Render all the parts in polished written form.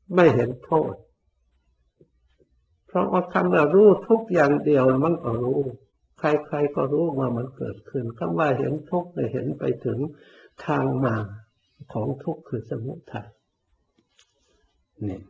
ไม่เห็นโทษเพราะว่าคำว่ารู้ทุกอย่างเดียวมันก็รู้ใครๆก็รู้ว่ามันเกิดขึ้นคำว่าเห็นทุกข์เห็นไปถึงทางมาของทุกข์คือสมุทัยนี่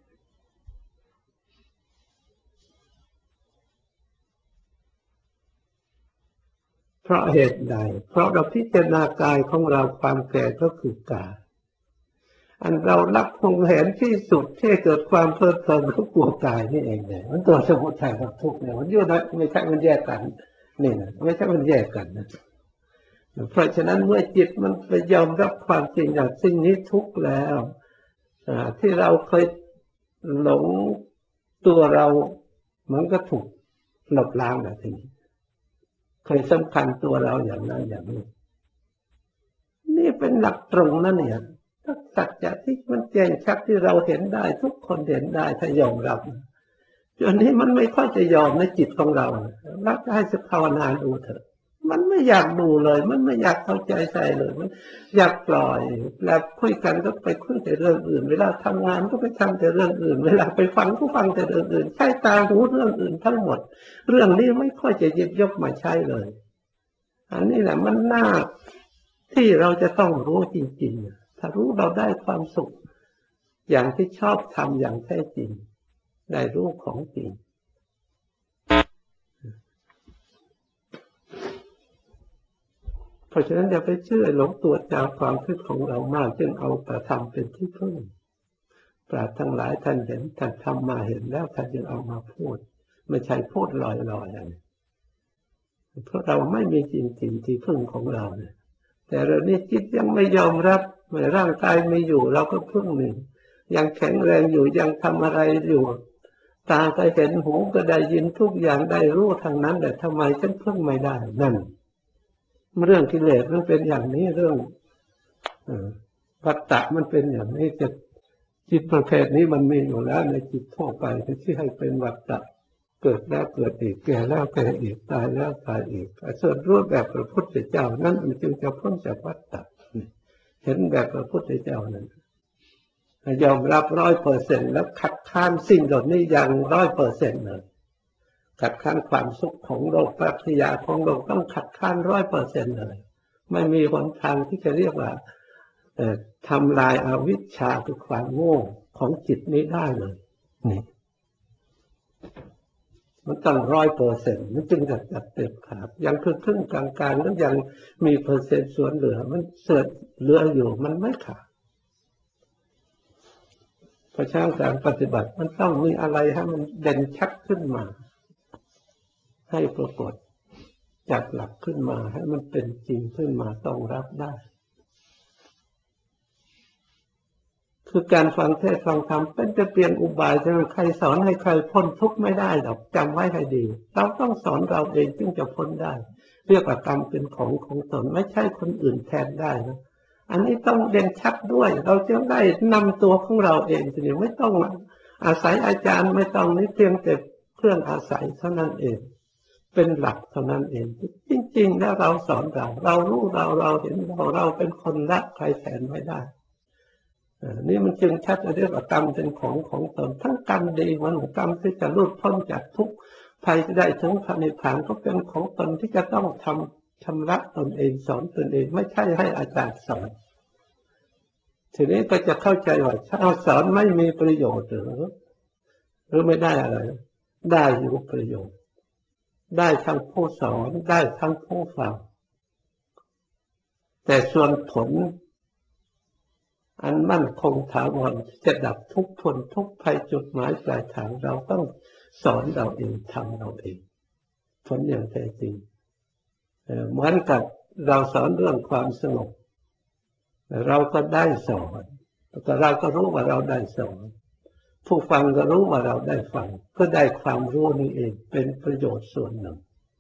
เพราะเหตุใดเพราะเราพิจารณากายของเราความแก่ก็คือกายอันเรารักคงเห็นที่สุดที่เกิดความเพลิดเพลินก็กลัวกายนี่เองเนี่ยมันตัวสมุทัยกับทุกข์เนี่ยมันอยู่นะไม่ใช่มันแยกกันนี่นะไม่ใช่มันแยกกันนะเพราะฉะนั้นเมื่อจิตมันไปยอมรับความจริงอย่างสิ่งนี้ทุกข์แล้วที่เราเคยหลงตัวเรามันก็ถูกลบล้างแล้วทีนี้เคยสำคัญตัวเราอย่างนั้นอย่างนี้นี่เป็นหลักตรงนั่นเนี่ยสัจจะที่มันแจ้งชัดที่เราเห็นได้ทุกคนเห็นได้ถ้ายอมรับจนนี้มันไม่ค่อยจะยอมในจิตของเรารักให้ภาวนาดูเถอะมันไม่อยากดูเลยมันไม่อยากเข้าใจใส่เลยมันอยากปล่อยแล้วคุยกันก็ไปคุยแต่เรื่องอื่นเวลาทำงานก็ไปทำแต่เรื่องอื่นเวลาไปฟังก็ฟังแต่เรื่องอื่นใช้ตาหูเรื่องอื่นทั้งหมดเรื่องนี้ไม่ค่อยจะหยิบยกมาใช้เลยอันนี้แหละมันน่าที่เราจะต้องรู้จริงๆถ้ารู้เราได้ความสุขอย่างที่ชอบทำอย่างแท้จริงได้รู้ของจริงเพราะฉะนั้นอย่าไปเชื่อหลงตัวจากความคิดของเรามากจนเอาแต่ทำเป็นที่พึ่งปราชญ์ทั้งหลายท่านเห็นท่านทำมาเห็นแล้วท่านจึงเอามาพูดไม่ใช่พูดลอยๆอะไรเพราะเราไม่มีจริงๆที่พึ่งของเราเนี่ยแต่เรานี่จิตยังไม่ยอมรับเมื่อร่างกายไม่อยู่เราก็พึ่งหนึ่งยังแข็งแรงอยู่ยังทำอะไรอยู่ตาก็เห็นหูก็ได้ยินทุกอย่างได้รู้ทางนั้นแต่ทำไมฉันพึ่งไม่ได้นั่นเรื่องกิเลสมันเป็นอย่างนี้เรื่องวัฏฏะมันเป็นอย่างนี้จะจิตประเภทนี้มันมีอยู่แล้วในจิตทั่วไปที่ให้เป็นวัฏฏะเกิดแล้วเกิดอีกแก่แล้วแก่อีกตายแล้วตายอีกส่วนรูปแบบพระพุทธเจ้านั้นมันจึงจะพ้นจากวัฏฏะเห็นแบบพระพุทธเจ้านั้นยอมรับ100%แล้วคัดค้านสิ่งเหล่านี้อย่าง100%เลยคัดค้านความสุขของโลกปรัชญาของโลกต้องคัดค้าน100%เลยไม่มีหนทางที่จะเรียกว่าทำลายอวิชชาคือความโง่ของจิตนี้ได้เลยนี่มันต้อง100%มันจึงจะจัดเต็มขาดยังครึ่งกลางๆแล้วยังมีเปอร์เซ็นต์ส่วนเหลือมันเศษเหลืออยู่มันไม่ขาดเพราะฉะนั้นการปฏิบัติมันต้องมีอะไรให้มันเด่นชัดขึ้นมาให้ปรากฏจากหลักขึ้นมาให้มันเป็นจริงขึ้นมาต้องรับได้คือการฟังเทศน์ฟังธรรมเป็นจะเปลี่ยนอุบายจะใครสอนให้ใครพ้นทุกข์ไม่ได้หรอกจำไว้ให้ดีเราต้องสอนเราเองจึงจะพ้นได้เรียกว่ากรรมเป็นของตนไม่ใช่คนอื่นแทนได้นะอันนี้ต้องเด่นชัดด้วยเราจะได้นำตัวของเราเองทีนี้ไม่ต้องอาศัยอาจารย์ไม่ต้องนี่เพียงแต่เครื่องอาศัยเท่านั้นเองเป็นหลักเท่านั้นเองจริงๆแล้วเราสอนเรารู้เราเห็นเราเป็นคนละใครแทนไม่ได้นี่มันจึงชัดเรียกว่ากรรมเป็นของตนทั้งกรรมดีเหมือนกรรมที่จะหลุดพ้นจากทุกข์ภัยจะได้ถึงพระนิพพานก็เป็นของตนที่จะต้องชำระตนเองสอนตนเองไม่ใช่ให้อาจารย์สอนทีนี้ก็จะเข้าใจว่าถ้าสอนไม่มีประโยชน์หรือไม่ได้อะไรได้อยู่ประโยชน์ได้ทั้งผู้สอนได้ทั้งผู้ฟังแต่ส่วนผลอันมั่นคงถาวรจะดับทุกข์พ้นทุกข์ภัยจุดหมายปลายทางเราต้องสอนเราเองทำเราเองผลอย่างแท้จริงเหมือนกับเราสอนเรื่องความสงบเราก็ได้สอนแต่เราก็รู้ว่าเราได้สอนผู้ฟังก็รู้ว่าเราได้ฟังก็ได้ความรู้นี้เองเป็นประโยชน์ส่วนหนึ่ง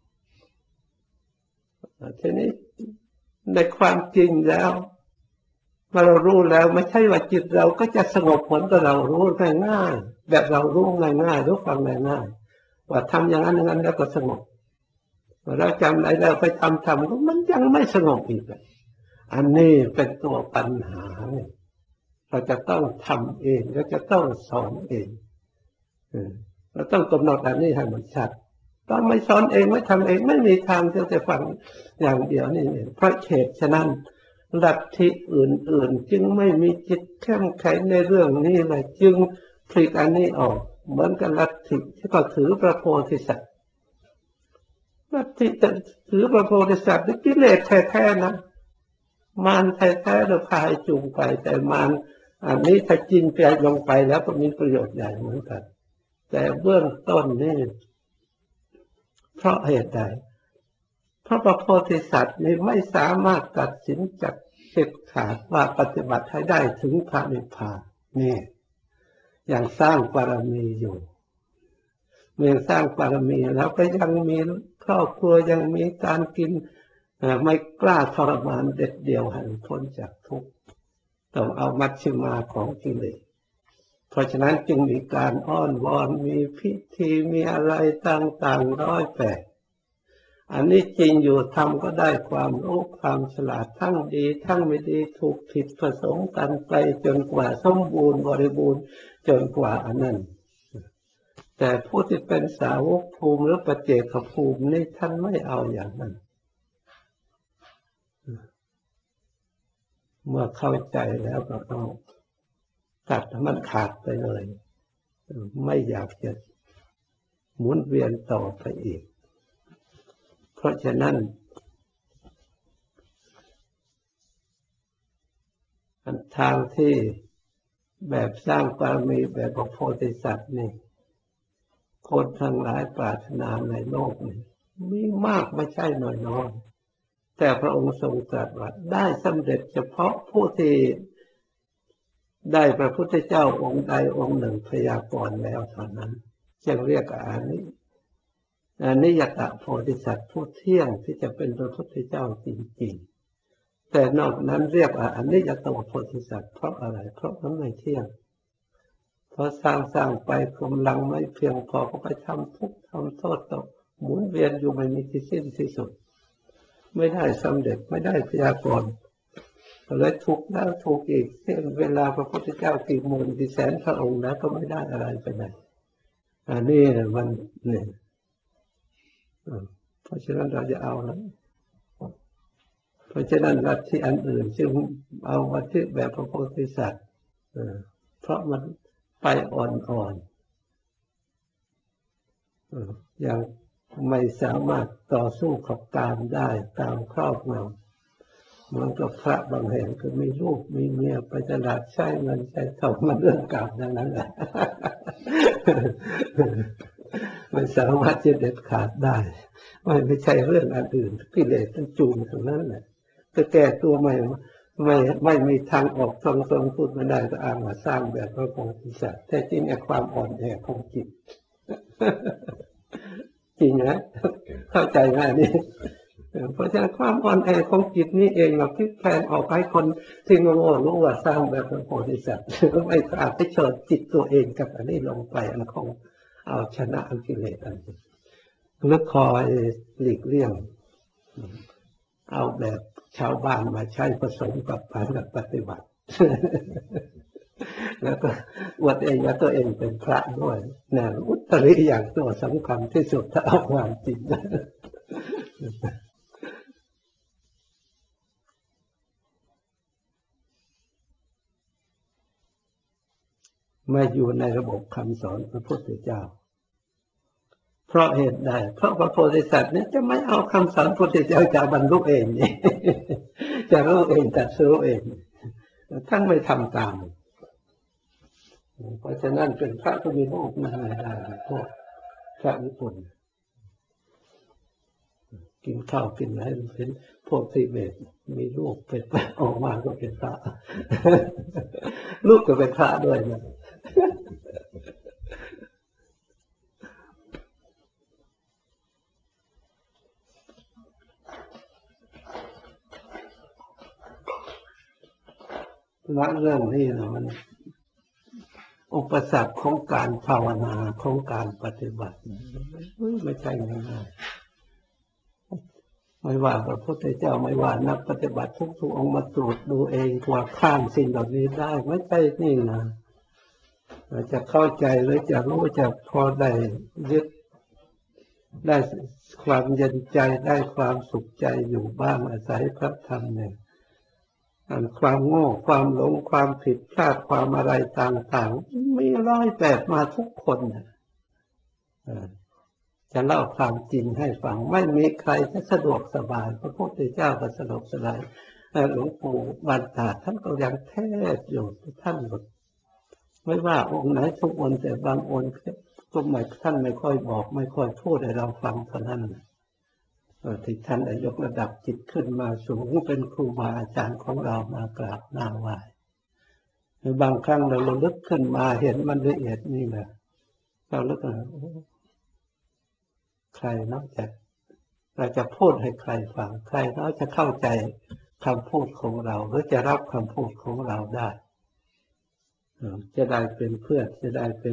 ทีนี้ในความจริงแล้วเมื่อเรารู้แล้วไม่ใช่ว่าจิตเราก็จะสงบเหมือนกับเรารู้ง่ายๆแบบเรารู้ง่ายๆรู้ฟังง่ายๆว่าทำอย่างนั้นอย่างนั้นแล้วก็สงบเราจำได้แล้วไปทำมันยังไม่สงบอีกอันนี้เป็นตัวปัญหาเนี่ยเราจะต้องทำเองเราจะต้องสอนเองเราต้องกำหนดอันนี้ให้มันชัดต้องไม่สอนเองไม่ทำเองไม่มีทางที่จะฟังอย่างเดียวนี่เพราะเหตุฉะนั้นลัทธิอื่นๆจึงไม่มีจิตเข้มแข็งในเรื่องนี้เลยจึงผลิตอันนี้ออกเหมือนกับลัทธิที่ก็ถือพระโพธิสัตว์ลัทธิถือพระโพธิสัตว์นี่กิเลสแท้ๆนะมารแท้ๆเราพาให้จูงไปแต่มารอันนี้ถ้าจริงใจลงไปแล้วก็มีประโยชน์ใหญ่เหมือนกันแต่เบื้องต้นนี่เพราะเหตุใดเพราะพระโพธิสัตว์นี่ไม่สามารถตัดสินจากเด็ดขาดว่าปฏิบัติให้ได้ถึงพระนิพพานนี่ยังสร้างบารมีอยู่เมื่อสร้างบารมีแล้วก็ยังมีครอบครัวยังมีการกินไม่กล้าทรมานเด็ดเดี่ยวให้พ้นจากทุกข์ต้องเอามัชฌิมาของกิเลสเพราะฉะนั้นจึงมีการอ้อนวอนมีพิธีมีอะไรต่างๆ108อันนี้จริงอยู่ทำก็ได้ความรู้ความฉลาดทั้งดีทั้งไม่ดีถูกผิดผสมกันไปจนกว่าสมบูรณ์บริบูรณ์จนกว่าอันนั้นแต่ผู้ที่เป็นสาวกภูมิหรือปัจเจกภูมินี่ท่านไม่เอาอย่างนั้นเมื่อเข้าใจแล้วก็เอาตัดมันขาดไปเลยไม่อยากจะหมุนเวียนต่อไปอีกเพราะฉะนั้นทางที่แบบสร้างบารมีแบบพระโพธิสัตว์นี่คนทั้งหลายปรารถนาในโลกนี้มีมากไม่ใช่น้อยๆแต่พระองค์ทรงตรัสว่าได้สำเร็จเฉพาะผู้ที่ได้พระพุทธเจ้าองค์ใดองค์หนึ่งพยากรณ์แล้วเท่านั้นจึงเรียกอานิยตโพธิสัตว์ผู้เที่ยงที่จะเป็นพระพุทธเจ้าจริงๆแต่นอกนั้นเรียกอานิยตโพธิสัตว์เพราะอะไรเพราะมันไม่เที่ยงพอสร้างไปกำลังไม่เพียงพอก็ไปทำทุกข์ทำโทษตกหมุนเวียนอยู่ไม่มีที่สิ้นที่สุดไม่ได้สำเร็จไม่ได้พยากรณ์เลยทุกข์แล้วทุกข์อีกเช่นเวลาพระพุทธเจ้ากี่หมื่นกี่แสนพระองค์แล้วก็ไม่ได้อะไรไปไหนอันนี้มันเนี่ยเพราะฉะนั้นเราจะเอาแล้วเพราะฉะนั้นลัทธิอันอื่นจึงเอาลัทธิแบบพระโพธิสัตว์เพราะมันไปอ่อนๆยังไม่สามารถต่อสู้กับกามได้ตามครอบงำเหมือนกับพระบางแห่งก็มีลูกมีเมียไปตลาดใช้เงินใช้ทองมันเรื่องกามทั้งนั้นแหละไม่สามารถจะเด็ดขาดได้ไม่ใช่เรื่องอันอื่นกิเลสมันจูงตรงนั้นแหละจะแก้ตัวไม่มีทางออกทรงพูดไม่ได้ก็อ้างว่าสร้างแบบพระโพธิสัตว์แต่จริงความอ่อนแอของจิตจริงนะเข้าใจง่ายนี่เพราะฉะนั้นความอ่อนแอของจิตนี่เองเราพลิกแพลงออกให้คนที่โง่รู้ว่าสร้างแบบพระโพธิสัตว์ไม่อาจจะเชิญจิตตัวเองกับอันนี้ลงไปอันของเอาชนะกิเลสอันนี้แล้วคอยหลีกเลี่ยงเอาแบบชาวบ้านมาใช้ผสมกับการปฏิบัติแล้วก็อวดเองว่าตัวเองเป็นพระด้วยนะอุตริอย่างตัวสำคัญที่สุดถ้าเอาความจริงไม่อยู่ในระบบคำสอนพระพุทธเจ้าเพราะเหตุใดเพราะพระโพธิสัตว์นี้จะไม่เอาคำสอนพระพุทธเจ้าจะบรรลุเองนี่จะรู้เองจะรู้เองท่านไม่ทำตามเพราะฉะนั้นเป็นพระที่มีโลกมาได้พวกพระญี่ปุ่นกินข้าวกินอะไรเป็นพวกทิเบตมีลูกเป็นออกมาก็เป็นพระลูกก็เป็นพระด้วยนะเรื่องนี้นะมันอุปสรรคของการภาวนาของการปฏิบัติไม่ใช่ง่ายๆไม่ว่าพระพุทธเจ้าไม่ว่านักปฏิบัติทุกองค์มาตรวจดูเองว่าข้ามสิ่งเหล่านี้ได้ไม่ใช่นี่นะจะเข้าใจหรือจะรู้จะพอได้ยึดได้ความเย็นใจได้ความสุขใจอยู่บ้างอาศัยพระธรรมเนี่ยความโง่ความหลงความผิดพลาดความอะไรต่างๆมีร้อยแบบมาทุกคนนะจะเล่าความจริงให้ฟังไม่มีใครจะสะดวกสบายพระพุทธเจ้าก็สะดวกสบายหลวงปู่บรรดาท่านก็ยังเทศอยู่ท่านไม่ว่าองค์ไหนทุกองค์แต่บางองค์ก็ไม่ท่านไม่ค่อยบอกไม่ค่อยพูดให้เราฟังเท่านั้นที่ท่านยกระดับจิตขึ้นมาสูงเป็นครูบาอาจารย์ของเรามากราบหน้าไหว้บางครั้งเราระลึกขึ้นมาเห็นมันละเอียดนี่แหละเราลึกใครนอกจากเราจะพูดให้ใครฟังใครเขาจะเข้าใจคำพูดของเราหรือจะรับคำพูดของเราได้จะได้เป็นเพื่อนจะได้เป็น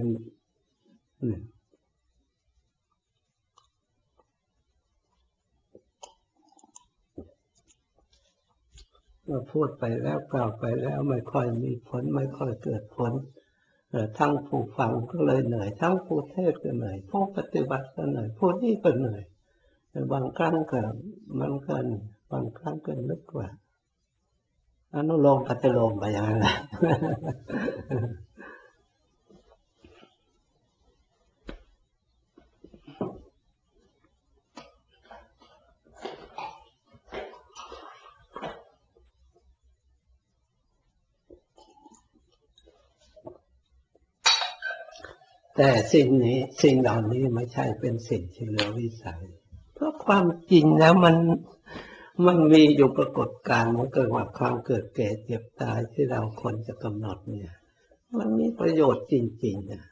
เราพูดไปแล้วกล่าวไปแล้วไม่ค่อยมีผลไม่ค่อยเกิดผลทั้งผู้ฟังก็เลยเหนื่อยทั้งผู้เทศก็เหนื่อยผู้ปฏิบัติก็เหนื่อยผู้นี่ก็เหนื่อยบางครั้งก็มันก็บางครั้งก็นึกว่าอนุโลมปฏิโลมไปอย่างนั้นแหละแต่สิ่งเหล่านี้ไม่ใช่เป็นสิ่งที่เหลือวิสัยเพราะความจริงแล้วมันมีอยู่ปรากฏการณ์มันเกิดว่าความเกิดแก่เจ็บตายที่เราคนจะกำหนดเนี่ยมันมีประโยชน์จริงๆนะ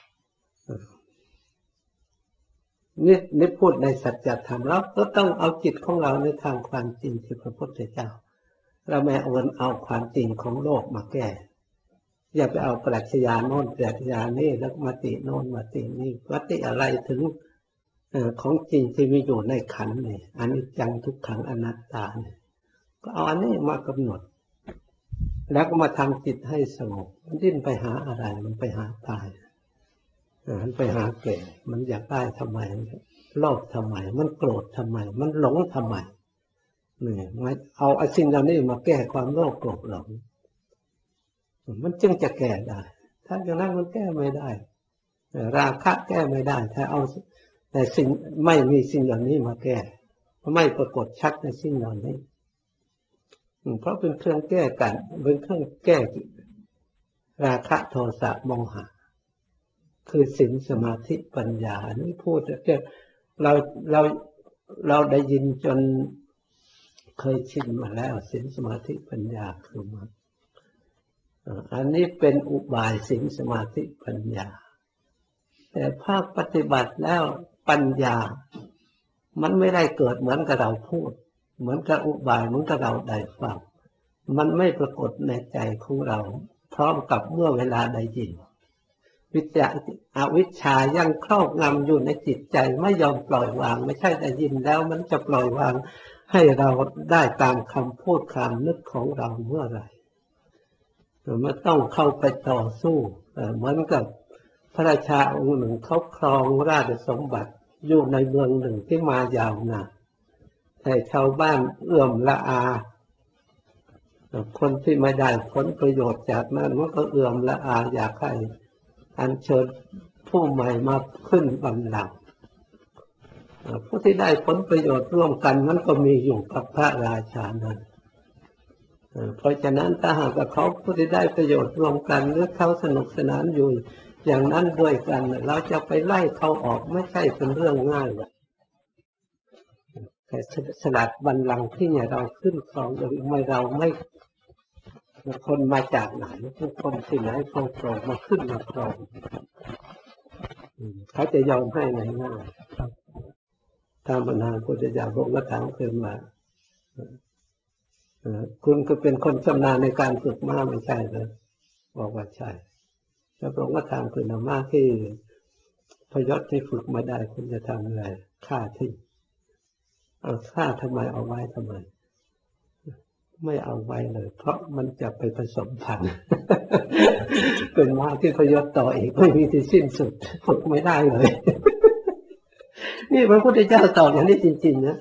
นี่พูดในสัจธรรมเราก็ต้องเอาจิตของเราในทางความจริงที่พระพุทธเจ้าเราไม่เอาความจริงของโลกมาแก้อย่าไปเอาปรัชญาโน้นปรัชญานี่แล้วมติโน้นมตินี่มติอะไรถึงของจริงที่มีอยู่ในขันธ์เนี่ยอนิจจังทุกขังอนัตตาเนี่ยก็เอาอันนี้มากำหนดแล้วก็มาทำจิตให้สงบมันดิ้นไปหาอะไรมันไปหาตายมันไปหาแก่มันอยากได้ทำไมโลภทำไมมันโกรธทำไมมันหลงทำไมเนี่ยไม่เอาไอ้สิ่งเหล่านี้มาแก้ความโลภโกรธหลงมันจึงจะแก้ได้ถ้าอย่างนั้นมันแก้ไม่ได้ราคะแก้ไม่ได้ถ้าเอาแต่สิ่งไม่มีสิ่งเหล่านี้มาแก้ไม่ปรากฏชัดในสิ่งเหล่านี้เพราะเป็นเครื่องแก้กันเป็นเครื่องแก้ราคะโทสะโมหะคือศีลสมาธิปัญญานี่พูดเกี่ยวเราเราเราได้ยินจนเคยชินมาแล้วศีลสมาธิปัญญาคือมันอันนี้เป็นอุบายศีลสมาธิปัญญาแต่ภาคปฏิบัติแล้วปัญญามันไม่ได้เกิดเหมือนกับเราพูดเหมือนกับอุบายเหมือนกับเราได้ฟังมันไม่ปรากฏในใจของเราพร้อมกับเมื่อเวลาได้ยินอวิชชายังครอบงำอยู่ในจิตใจไม่ยอมปล่อยวางไม่ใช่ได้ยินแล้วมันจะปล่อยวางให้เราได้ตามคำพูดคำนึกของเราเมื่อไหร่มันต้องเข้าไปต่อสู้เหมือนกับพระราชาองค์หนึ่งเขาครองราชสมบัติอยู่ในเมืองหนึ่งที่มายาวนานแต่ชาวบ้านเอื้อมละอาคนที่ไม่ได้ผลประโยชน์จากนั้นมันก็เอื้อมละอาอยากให้อัญเชิญผู้ใหม่มาขึ้นบัลลังก์ผู้ที่ได้ผลประโยชน์ร่วมกันมันก็มีอยู่กับพระราชานั้นเพราะฉะนั้นถ้าหากว่าเขาผู้ที่ได้ประโยชน์ร่วมกันหรือเขาสนุกสนานอยู่อย่างนั้นด้วยกันเราจะไปไล่เขาออกไม่ใช่เป็นเรื่องง่ายหรอกแต่สลัดบัลลังก์ที่เนี่ยเราขึ้นครองไม่เราไม่คนมาจากไหนทุกคนที่ไหนเขาครองมาขึ้นมาครองเขาจะยอมให้ง่ายๆถ้าปัญหาพุทธเจ้าพระองค์ก็ถามขึ้นมาคุณก็เป็นคนชำนาญในการฝึกม้าไม่ใช่เหรอบอกว่าใช่แล้วพระองค์ก็ถามขึ้นมาม้าที่พยศที่ฝึกมาได้คุณจะทำอะไรฆ่าทิ้งเอาฆ่าทำไมเอาไว้ทำไมไม่เอาไว้เลยเพราะมันจะไปผสมพันธุ์ เป็นม้าที่พยศต่ออีกไม่มีที่สิ้นสุดฝึกไม่ได้เลย นี่พระพุทธเจ้าตอบอย่างนี้จริงๆนะ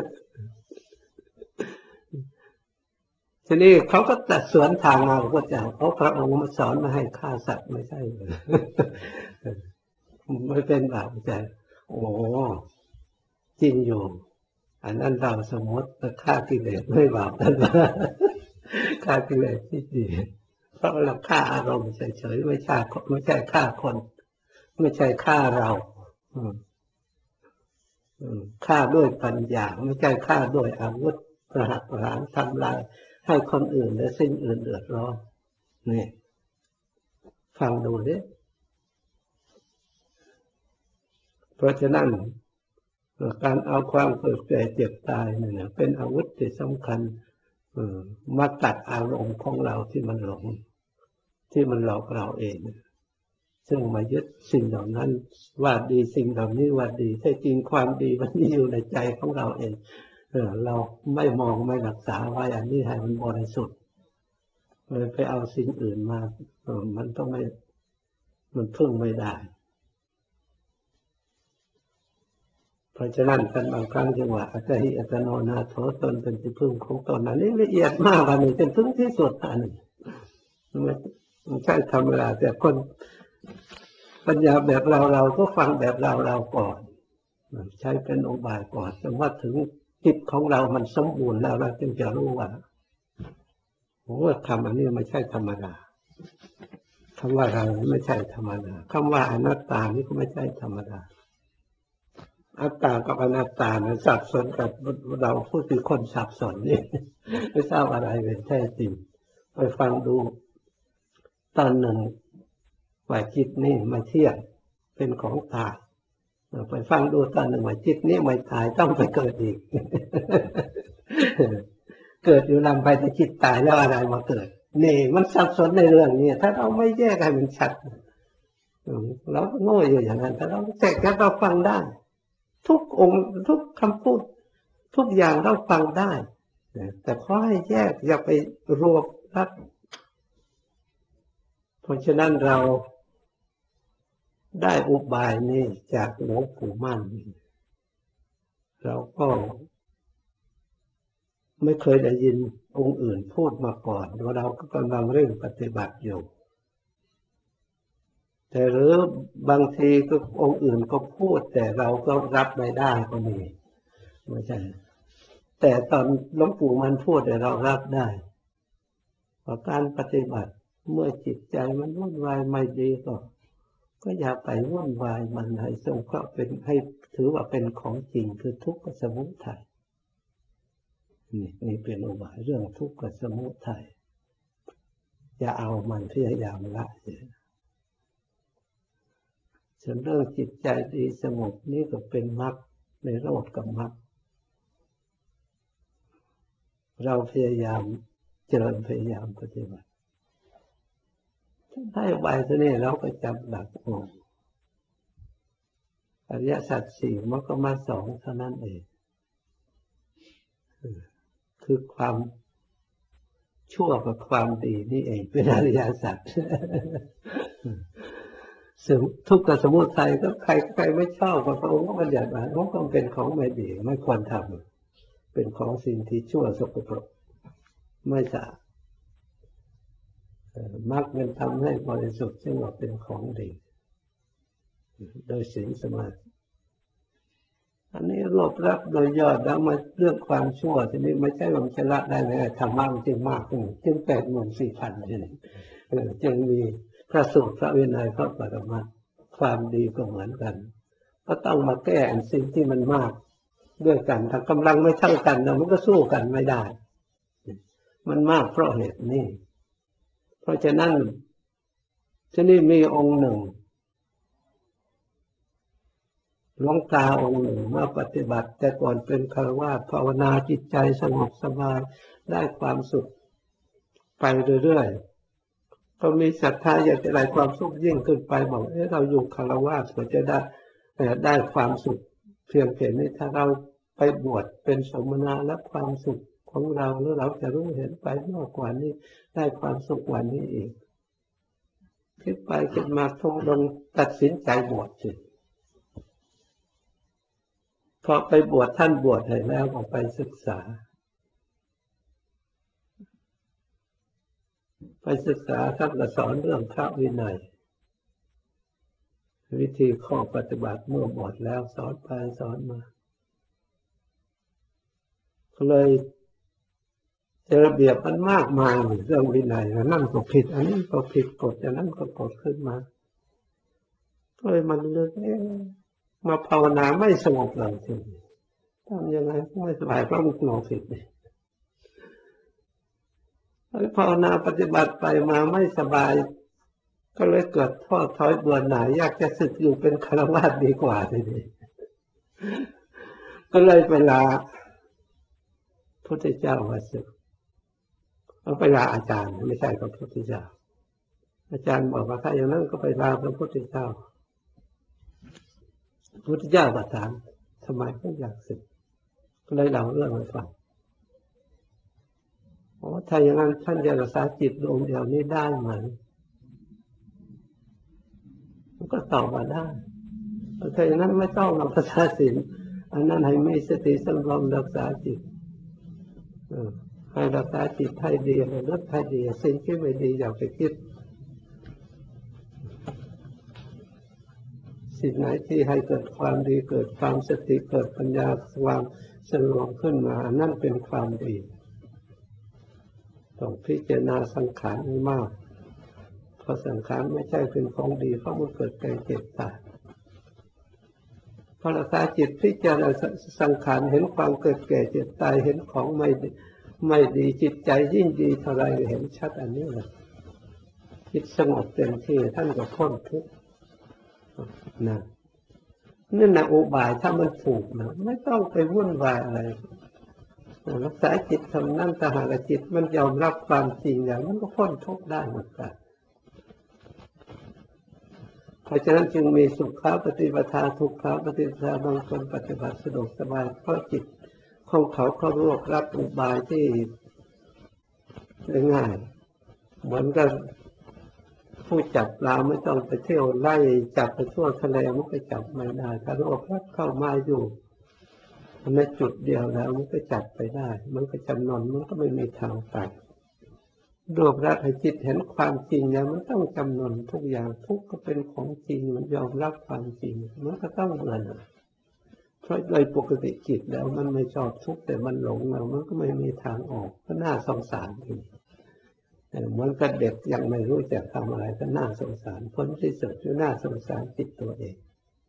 ทีนี้เขาก็ตัดสวนทางมาพระพุทธเจ้าเพราะพระองค์มาสอนมาให้ฆ่าสัตว์ไม่ใช่เลย ไม่เป็นบาปแต่โอ้จริงอยู่อันนั้นเราสมมติฆ่ากิเลสไม่บาปนั่นว่าฆ่ากิเลสที่ดีเพราะเราฆ่าอารมณ์เฉยๆไม่ใช่ฆ่าคนไม่ใช่ฆ่าเราฆ่าด้วยปัญญาไม่ใช่ฆ่าด้วยอาวุธประหัตประหารทำลายให้คนอื่นและสิ่งอื่นเดือดร้อนนี่ฟังดูดิเพราะฉะนั้นการเอาความเกิดแก่เจ็บตายเนี่ยเป็นอาวุธที่สำคัญมาตัดอารมณ์ของเราที่มันหลงที่มันหลอกเราเองซึ่งมายึดสิ่งเหล่านั้นว่าดีสิ่งเหล่านี้ว่าดีแท้จริงความดีมันอยู่ในใจของเราเองเราไม่มองไม่รักษาไว้อันนี้ให้มันบริสุทธิ์เลยไปเอาสิ่งอื่นมามันต้องไม่มันพึ่งไม่ได้เพราะฉะนั้นท่านบางครั้งจึงว่าอัตหิอัตโนนาโถตนเป็นที่พึ่งของตนอันนี้ละเอียดมากอันนี้เป็นถึงที่สุดอันนี้ไม่ใช่ธรรมดาแต่คนปัญญาแบบเราก็ฟังแบบเราก่อนใช้เป็นอุบายก่อนจนว่าถึงจิตของเรามันสมบูรณ์แล้วเราจึงจะรู้ว่าโอ้ธรรมอันนี้ไม่ใช่ธรรมดาคำว่าเราไม่ใช่ธรรมดาคำว่าอนัตตานี่ก็ไม่ใช่ธรรมดาอัตตากับอนัตตาเนี่ยสับสนกับเราผู้ที่คนสับสนนี่ไม่ทราบอะไรเป็นแท้จริงไปฟังดูตอนหนึ่งว่าจิตนี่ไม่เที่ยงเป็นของตายไปฟังดูตอนหนึ่งว่าจิตนี่ไม่ตายต้องไปเกิดอีก เกิดอยู่ลำไปแต่จิตตายแล้วอะไรมาเกิดนี่มันสับสนในเรื่องนี้ถ้าเราไม่แยกให้มันชัดเราโง่อยู่อย่างนั้นถ้าเราแยกเราฟังได้ทุกองค์ทุกคำพูดทุกอย่างเราฟังได้แต่ขอให้แยกอย่าไปรวบรัดเพราะฉะนั้นเราได้อุบายนี้จากหลวงปู่มั่นเราก็ไม่เคยได้ยินองค์อื่นพูดมาก่อนเราก็กำลังเร่งปฏิบัติอยู่แต่หรือบางทีก็องค์อื่นก็พูดแต่เราก็รับไม่ได้ก็มีไม่ใช่แต่ตอนหลวงปู่มันพูดแต่เรารับได้เพราะการปฏิบัติเมื่อจิตใจมันวุ่นวายไม่ดีก็อย่าไปวุ่นวายมันให้ทรงเคราะห์เป็นให้ถือว่าเป็นของจริงคือทุกข์กับสมุทัยนี่เป็นอุบายเรื่องทุกข์กับสมุทัยอย่าเอามันพยายามละส่วนเรื่องจิตใจดีสงบนี่ก็เป็นมรรคในโลกกับมรรคเราพยายามเจริญพยายามปฏิบัติได้ใบตัวนี้เราก็จำหลักอริยสัจสี่มันก็มาสองเท่านั้นเองคือความชั่วกับความดีนี่เองเป็นอริยสัจทุกข์กับสมุทัยก็ใครไม่ชอบก็พระองค์ก็บัญญัติว่ามันต้องเป็นของไม่ดีไม่ควรทำเป็นของสิ่งที่ชั่วสกปรกไม่สะอาดมรรคเป็นทำให้บริสุทธิ์ซึ่งว่าเป็นของดีโดยศีลสมาธิอันนี้รวบรัดโดยยอดแล้วมาเรื่องความชั่วทีนี้ไม่ใช่ว่ามันจะละได้เลยธรรมะมันจึงมากจึง84,000นี่จึงมีพระสูตรพระวินัยพระปรมัตถ์ความดีก็เหมือนกันก็ต้องมาแก้สิ่งที่มันมากด้วยกันถ้ากำลังไม่เท่ากันนะมันก็สู้กันไม่ได้มันมากเพราะเหตุนี้เพราะฉะนั้นที่นี่มีองค์หนึ่งหลวงตาองค์หนึ่งมาปฏิบัติแต่ก่อนเป็นฆราวาสภาวนาจิตใจสงบสบายได้ความสุขไปเรื่อยๆก็มีศรัทธาอยากจะได้ความสุขยิ่งขึ้นไปบอกเราอยู่ฆราวาสก็จะได้ความสุขเพียงแค่นี้ถ้าเราไปบวชเป็นสมณะและความสุขของเราหรือเราจะรู้เห็นไปมากกว่านี้ได้ความสุขกว่านี้อีกคิดไปคิดมาทงลงตัดสินใจบวชสิพอไปบวชท่านบวชให้แล้วก็ไปศึกษาท่านก็สอนเรื่องพระวินัยวิธีข้อปฏิบัติเมื่อบวชแล้วสอนไปสอนมาเลยระเบียบมันมากมายเรื่องวินัยนั่นก็ผิดอันนี้ก็ผิดกฎอันนั้นก็กฎขึ้นมาเลยมันเลยมาภาวนาไม่สงบเลยทีนี้ทำยังไงไม่สบายเพราะมันกลัวผิดเลยภาวนาปฏิบัติไปมาไม่สบายก็เลยเกิดท้อถอยเบื่อหน่ายอยากจะสึกอยู่เป็นฆราวาสดีกว่าทีนี้ก็เลยไปลาพระพุทธเจ้ามาสึกเอาไปลาอาจารย์ไม่ใช่พระพุทธเจ้าอาจารย์บอกว่าถ้าอย่างนั้นก็ไปลาพระพุทธเจ้าพระพุทธเจ้าก็ถามทำไมก็อยากสึกก็เลยเล่าเรื่องให้ฟังถ้าอย่างนั้นท่านจะรักษาจิตดวงเดียวนี้ได้ไหมมันก็ตอบว่าได้ถ้าอย่างนั้นไม่ต้องรักษาศีลอันนั้นให้มีสติสำรวมรักษาจิตให้รักษาจิตให้ดีระลึกให้ดีสิ่งที่ไม่ดีอย่าไปคิดสิ่งไหนที่ให้เกิดความดีเกิดความสติเกิดปัญญาความสงบขึ้นมานั่นเป็นความดีต้องพิจารณาสังขารให้มากเพราะสังขารไม่ใช่เป็นของดีเพราะมันเกิดแก่เจ็บตายพอรักษาจิตพิจารณาสังขารเห็นความเกิดแก่เจ็บตายเห็นของไม่ดีจิตใจยิ่งดีเท่าไรเห็นชัดอันนี้แหละจิตสงบเต็มที่ท่านก็พ้นทุกข์นะนั่นนะอุบายถ้ามันถูกนะไม่ต้องไปวุ่นวายอะไรรักษาจิตทำนั่นถ้าหากจิตมันยอมรับความจริงอย่างนั้นก็พ้นทุกข์ได้เหมือนกันเพราะฉะนั้นจึงมีสุขปฏิปทาทุกขปฏิปทาบางคนปฏิบัติสะดวกสบายเพราะจิตของเขารวบรับอุบายที่ง่ายเหมือนกับผู้จับปลาไม่ต้องไปเที่ยวไล่จับไปทั่วทะเลมันก็จับไม่ได้ถ้ารวบรับเข้ามาอยู่ในจุดเดียวแล้วมันก็จับไปได้มันก็จำนนมันก็ไม่มีทางไปรวบรัดให้จิตเห็นความจริงแล้วมันต้องจำนนทุกอย่างทุกก็เป็นของจริงมันยอมรับความจริงมันก็ต้องเบื่อเพราะโดยปกติจิตแล้วมันไม่ชอบทุกข์แต่มันหลงแล้วมันก็ไม่มีทางออกก็น่าสงสารทีเหมือนกับเด็กยังไม่รู้จักทำอะไรก็น่าสงสารผลที่สุดคือน่าสงสารจิตตัวเอง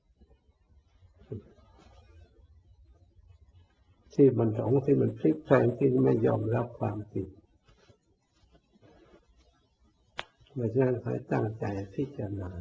ที่มันหลงที่มันพลิกแปลงที่ไม่ยอมรับความจริงเพราะฉะนั้นให้ตั้งใจพิจารณา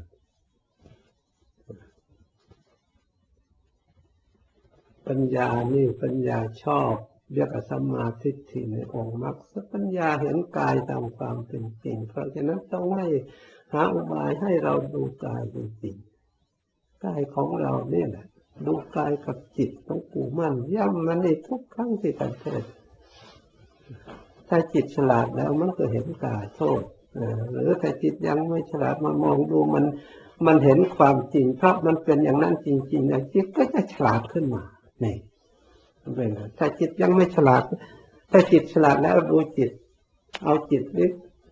ปัญญานี่ปัญญาชอบเรียกว่าสัมมาทิฏฐิในองค์มรรคปัญญาเห็นกายตามความเป็นจริงเพราะฉะนั้นต้องให้หาอุบายให้เราดูกายจริงๆกายของเราเนี่ยแหละดูกายกับจิตต้องปู่มั่นย้ำมันในทุกครั้งที่ท่านเทศน์ถ้าจิตฉลาดแล้วมันก็เห็นกายโทษหรือถ้าจิตยังไม่ฉลาดมามองดูมันเห็นความจริงเพราะมันเป็นอย่างนั้นจริงๆนะจิตก็จะฉลาดขึ้นมานี่เป็นถ้าจิตยังไม่ฉลาดถ้าจิตฉลาดแล้วดูจิตเอาจิตนี่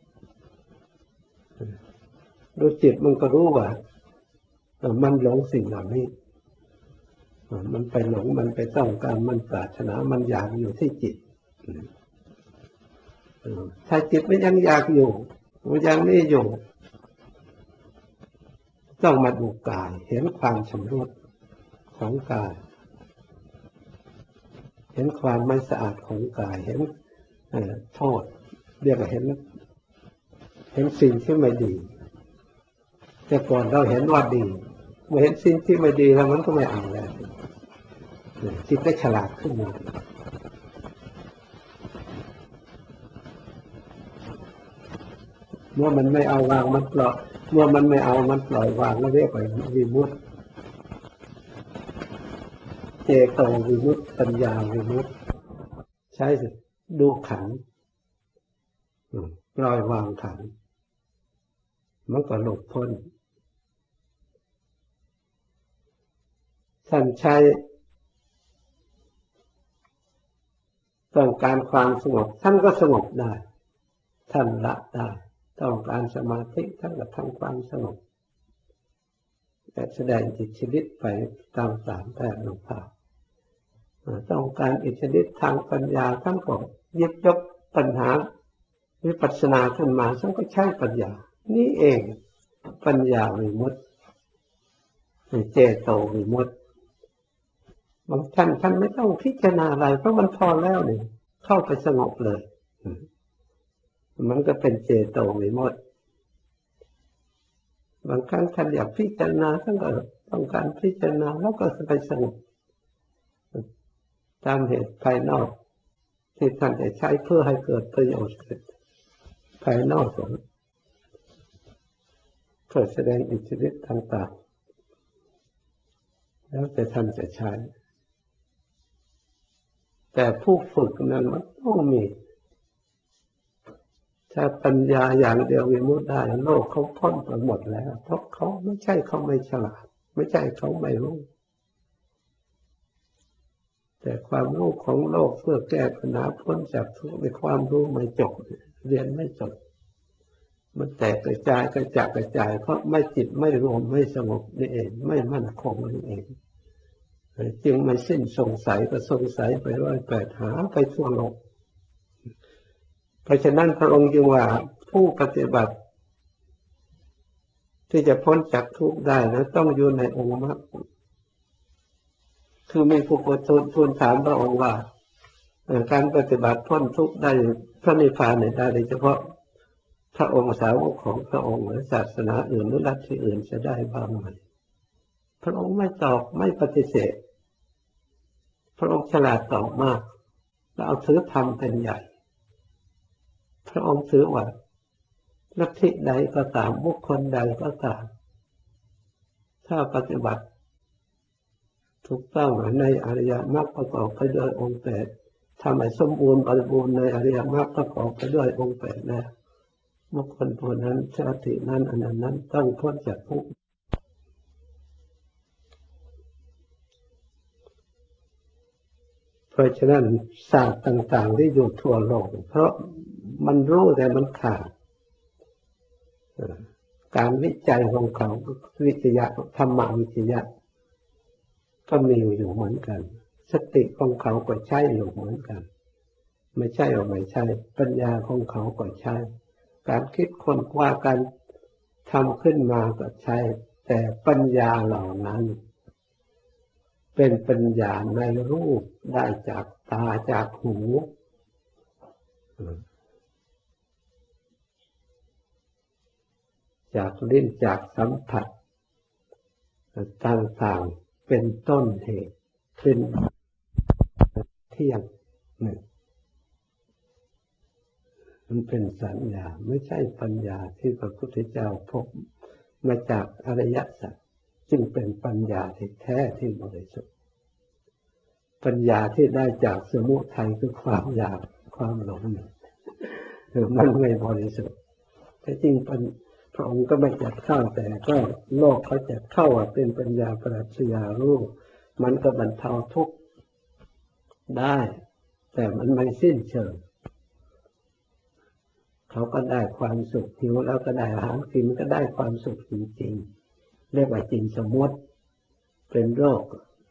ดูจิตมันก็รู้ว่ามันหลงสิ่งเหล่านี้มันไปหลงมันไปต้องการมันปรารถนามันอยากอยู่ที่จิตถ้าจิตมันยังอยากอยู่มันยังนี่อยู่ต้องมาดูกายเห็นความชำรุดของกายเห็นความไม่สะอาดของกายเห็นโทษเรียกว่าเห็นสิ่งที่ไม่ดีแต่ก่อนเราเห็นว่าดีเมื่อเห็นสิ่งที่ไม่ดีแล้วมันก็ไม่เอาแล้วจิตได้ฉลาดขึ้นมาเมื่อมันไม่เอาวางมันปล่อยเมื่อมันไม่เอามันปล่อยวางแล้วเรียกว่าวิมุตติเจโตวิมุตติปัญญาวิมุตติใช่สิดูขันธ์ปล่อยวางขันธ์มันก็หลุดพ้นท่านใช้ต้องการความสงบท่านก็สงบได้ท่านละได้ต้องการสมาธิท่านก็ทำความสงบแต่แสดงอิทธิฤทธิ์ไปตามสามแต่อนุภาพต้องการอิทธิฤทธิ์ทางปัญญาท่านก็หยิบยกปัญหาวิปัสสนาขึ้นมาท่านก็ใช้ปัญญานี่เองปัญญาวิมุตติเจโตวิมุตติบางท่านไม่ต้องพิจารณาอะไรเพราะมันพอแล้วนี่เข้าไปสงบเลยมันก็เป็นเจโตวิมุตติบางครั้งท่านอยากพิจารณาท่านก็ต้องการพิจารณาแล้วก็ไปสงบตามเหตุภายนอกที่ท่านจะใช้เพื่อให้เกิดประโยชน์ภายนอกของเพื่อแสดงอิทธิฤทธิ์ต่างๆแล้วแต่ท่านจะใช้แต่ผู้ฝึกนั้นมันต้องมีถ้าปัญญาอย่างเดียววิมุตติได้โลกเขาพ้นไปหมดแล้วเพราะเขาไม่ใช่เขาไม่ฉลาดไม่ใช่เขาไม่รู้แต่ความรู้ของโลกเพื่อแก้ปัญหาพ้นจากทุกข์ในความรู้ไม่จบเรียนไม่จบมันแตกกระจายกระจัดกระจายเพราะไม่จิตไม่รวมไม่สงบนี่เองไม่มั่นคงนี่เองจึงไม่สิ้นสงสัยก็สงสัยไปร้อยแปดหาไปทั่วโลกเพราะฉะนั้นพระองค์จึงว่าผู้ปฏิบัติที่จะพ้นจากทุกข์ได้นะต้องอยู่ในองค์มรรคคือมีผู้ทูลถามพระองค์ว่าการปฏิบัติพ้นทุกข์ได้พระนิพพานได้โดยเฉพาะพระองค์สาวกของพระองค์หรือศาสนาอื่นหรือลัทธิอื่นจะได้บ้างไหมพระองค์ไม่ตอบไม่ปฏิเสธพระองค์ฉลาดตอบมากแล้วเอาถือธรรมเป็นใหญ่พระองค์ถือว่าลัทธิใดก็ตามบุคคลใดก็ตามถ้าปฏิบัติถูกต้องในอริยมรรคประกอบไปด้วยองค์แปดทำให้สมบูรณ์บริบูรณ์ในอริยมรรคประกอบไปด้วยองค์แปดแล้วบุคคลผู้นั้นชาตินั้นอนันต์นั้นต้องพ้นจากทุกข์เพราะฉะนั้นศาสตร์ต่างๆที่อยู่ทั่วโลกเพราะมันรู้แต่มันขาดการวิจัยของเขาวิทยาธรรมวิทยาก็มีอยู่เหมือนกันสติของเขาก็ใช้อยู่เหมือนกันไม่ใช่ว่าไม่ใช่ปัญญาของเขาก็ใช้การคิดค้นคว้าการทำขึ้นมาก็ใช้แต่ปัญญาเหล่านั้นเป็นปัญญาในรูปได้จากตาจากหูจากลิ้นจากสัมผัสต่างๆเป็นต้นเหตุเป็นเที่ยงหนึ่งมันเป็นสัญญาไม่ใช่ปัญญาที่พระพุทธเจ้าพบมาจากอริยสัจจึงเป็นปัญญาที่แท้ที่บริสุทธิ์ปัญญาที่ได้จากสมุทัยคือความอยากความหลงมันไม่บริสุทธิ์แต่จริงพระองค์ก็ไม่จัดเข้าแต่ก็โลกเขาจัดเข้าว่าเป็นปัญญาปรัชญารู้มันก็บรรเทาทุกข์ได้แต่มันไม่สิ้นเชิงเขาก็ได้ความสุขหิวแล้วก็ได้อาหารกินก็ได้ความสุขจริงๆเรียกว่าจริงสมมติเป็นโรค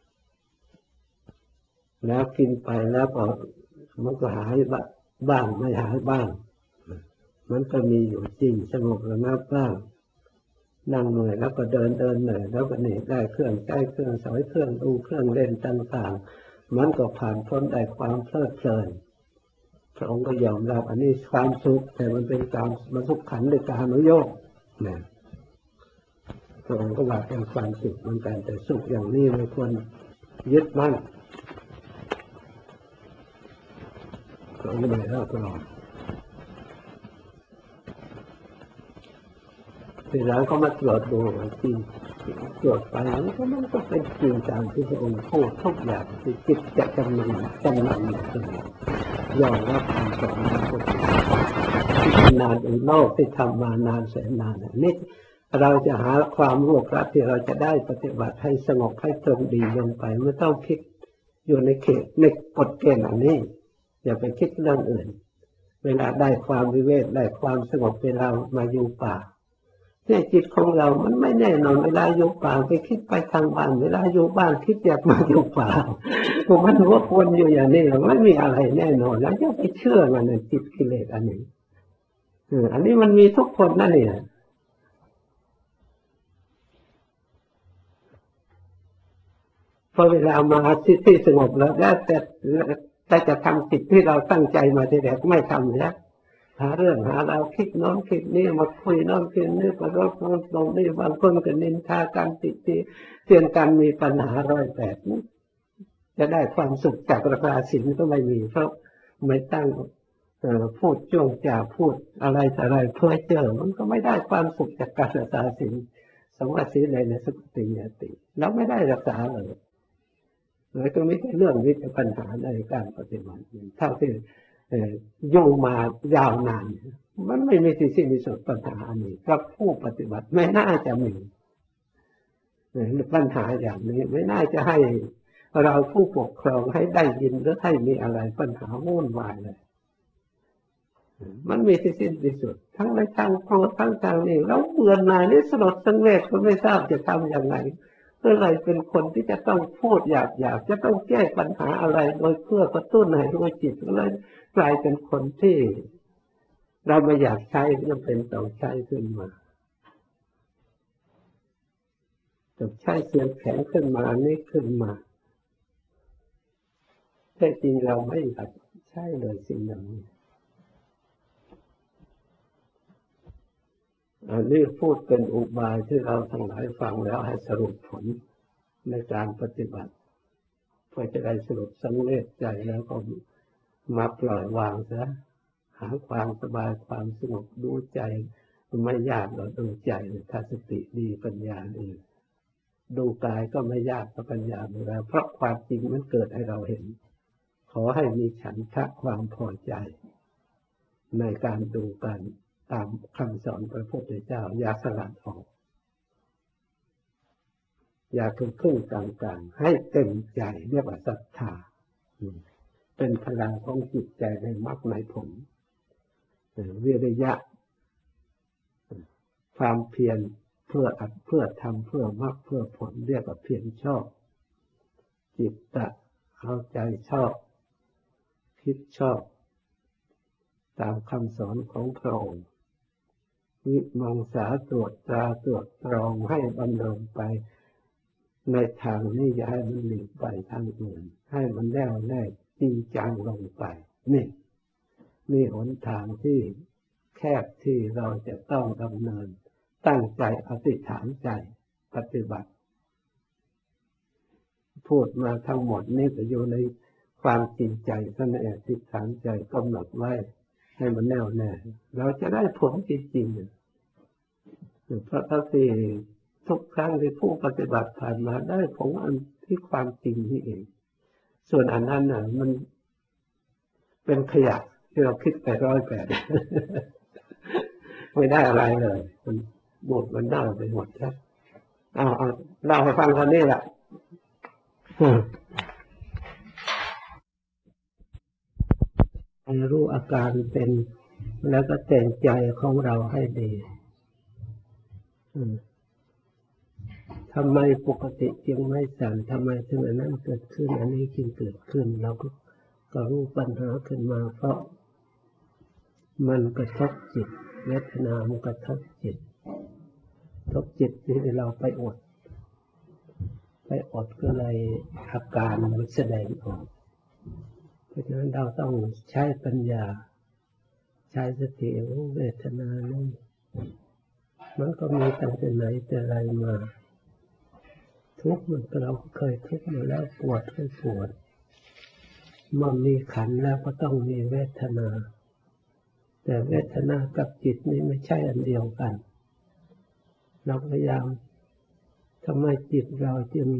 แล้วกินไปแล้วก็มันก็หายบ้างไม่หายบ้างมันก็มีอยู่จริงสงบระงับบ้างนั่งเหนื่อยแล้วก็เดินเหนื่อยแล้วก็นี่ได้เครื่องใช้เครื่องสอยเครื่องดูเครื่องเล่นต่างๆมันก็ผ่านพ้นได้ความเพลิดเพลินพระองค์ก็ยอมรับอันนี้ความสุขแต่มันเป็นการบรรทุกขันในการอนุโยคนะพระองค์ก็ว่าเป็นความสุขเหมือนกันแต่สุขอย่างนี้ไม่ควรยึดมั่นพระองค์ไม่ได้ตลอดทีหลังก็มาตรวจดูจริงตรวจไปมันก็เป็นจริงตามที่พระองค์พูดทุกอย่างที่จิตจะจำนำอยู่ตรงนี้ยอมรับคำสอนของพระพุทธเจ้าที่นานในโลกที่ทำมานานแสนนานนี่เราจะหาความรวบรัดที่เราจะได้ปฏิบัติให้สงบให้ตรงดีลงไปไม่ต้องคิดอยู่ในเขตในกฎเกณฑ์อันนี้อย่าไปคิดเรื่องอื่นเวลาได้ความวิเวกได้ความสงบเวลามาอยู่ป่าเนี่ยจิตของเรามันไม่แน่นอนเวลาอยู่ป่าไปคิดไปทางบ้านเวลาอยู่บ้านคิดอยากมาอยู่ป่ามันวกวนอยู่อย่างนี้ไม่มีอะไรแน่นอนแล้วจะไปเชื่อมันจิตกิเลสอันนี้อันนี้มันมีทุกคนนั่นเนี่ยพอเวลามาที่สงบแล้วแต่จะทำจิตที่เราตั้งใจมาทีแรกไม่ทำแล้วหาเรื่องหาเราคิดโน้นคิดนี่มาคุยโน้นคิดนี่มาลบโน้นตรงนี้บางคนก็นินทากันติที่เตือนกันมีปัญหา108จะได้ความสุขจากราคาสินก็ไม่มีเพราะไม่ตั้งพูดจ้วงจ่าพูดอะไรแต่อะไรเพื่อเจอมันก็ไม่ได้ความสุขจากการรักษาศีลสมาธิในสุขติยติแล้วไม่ได้รักษาเลยก็ไม่ใช่เรื่องนี้เป็นปัญหาในการปฏิบัติเท่าที่อยู่มายาวนานมันไม่มีที่สิ้นสุดปัญหาอันนี้กับผู้ปฏิบัติไม่น่าจะมีปัญหาอย่างนี้ไม่น่าจะให้เราผู้ปกครองให้ได้ยินหรือให้มีอะไรปัญหาวุ่นวายเลยมันมีที่สิ้นที่สุดทั้งในทางโลกทั้งทางนี้แล้วเบื่อหน่ายนี่สลดสังเวชก็ไม่ทราบจะทำอย่างไรก็เลยเป็นคนที่จะต้องพูดอยากจะต้องแก้ปัญหาอะไรโดยเพื่อกระตุ้นให้รู้จิตก็เลยกลายเป็นคนที่เราไม่อยากใช้ยังเป็นต้องใช้ขึ้นมาจะใช้เสียงแข็งขึ้นมานี่ขึ้นมาแต่จริงเราไม่อยากใช้เลยสิ่งนี้อันนี้พูดเป็นอุบายที่เราทั้งหลายฟังแล้วให้สรุปผลในการปฏิบัติเพื่อจะได้สรุปสังเวชใจแล้วก็มาปล่อยวางซะหาความสบายความสงบดูใจไม่ยากเราดูใจถ้าสติดีปัญญาดีดูกายก็ไม่ยากเพราะปัญญามีแล้วเพราะความจริงมันเกิดให้เราเห็นขอให้มีฉันทะความพอใจในการดูกันตามคำสอนพระพุทธเจ้าอย่าสลัดออกอย่าครึ่งกลางๆให้เต็มใจเรียกว่าศรัทธาเป็นพลังของจิตใจในมรรคในผลวิริยะความเพียรเพื่อทำเพื่อมรรคเพื่อผลเรียกว่าเพียรชอบจิตตะเข้าใจชอบคิดชอบตามคำสอนของพระองค์วิมังสาตรวจตราตรวจตรองให้ดำเนินไปในทางนี้อย่าให้มันหลีกไปทางอื่นให้มันแน่วแน่จริงจังลงไปนี่หนทางที่แคบที่เราจะต้องดำเนินตั้งใจอธิษฐานใจปฏิบัติพูดมาทั้งหมดนี่ก็อยู่ในความจริงใจท่านอธิษฐานใจกำหนดไว้ให้มันแน่วแน่เราจะได้ผลจริงๆเพราะถ้าที่ทุกครั้งที่ผู้ปฏิบัติผ่านมาได้ผลอันที่ความจริงนี่เองส่วนอันนั้นน่ะมันเป็นขยะที่เราคิดไป108ไม่ได้อะไรเลยมันหมดมันเน่าไปหมดแล้วเอาเล่าให้ฟังตอนนี้แหละให้รู้อาการเป็นแล้วก็แต่งใจของเราให้ดีทำไมปกติจึงไม่สั่นทำไมถึงอันนั้นเกิดขึ้นอันนี้จึงเกิดขึ้นเราก็รู้ปัญหาขึ้นมาเพราะมันกระทบจิตเวทนามันกระทบจิตที่เราไปอดก็เลยอาการมันแสดงออกเพราะฉะนั้นเราต้องใช้ปัญญาใช้สติรู้เวทนานี่มันก็มีตั้งแต่ไหนแต่ไรมาทุกข์มันเราเคยทุกข์มาแล้วปวดก็ปวดมันมีขันธ์แล้วก็ต้องมีเวทนาแต่เวทนากับจิตนี่ไม่ใช่อันเดียวกันเราพยายามทำไมจิตเราจึง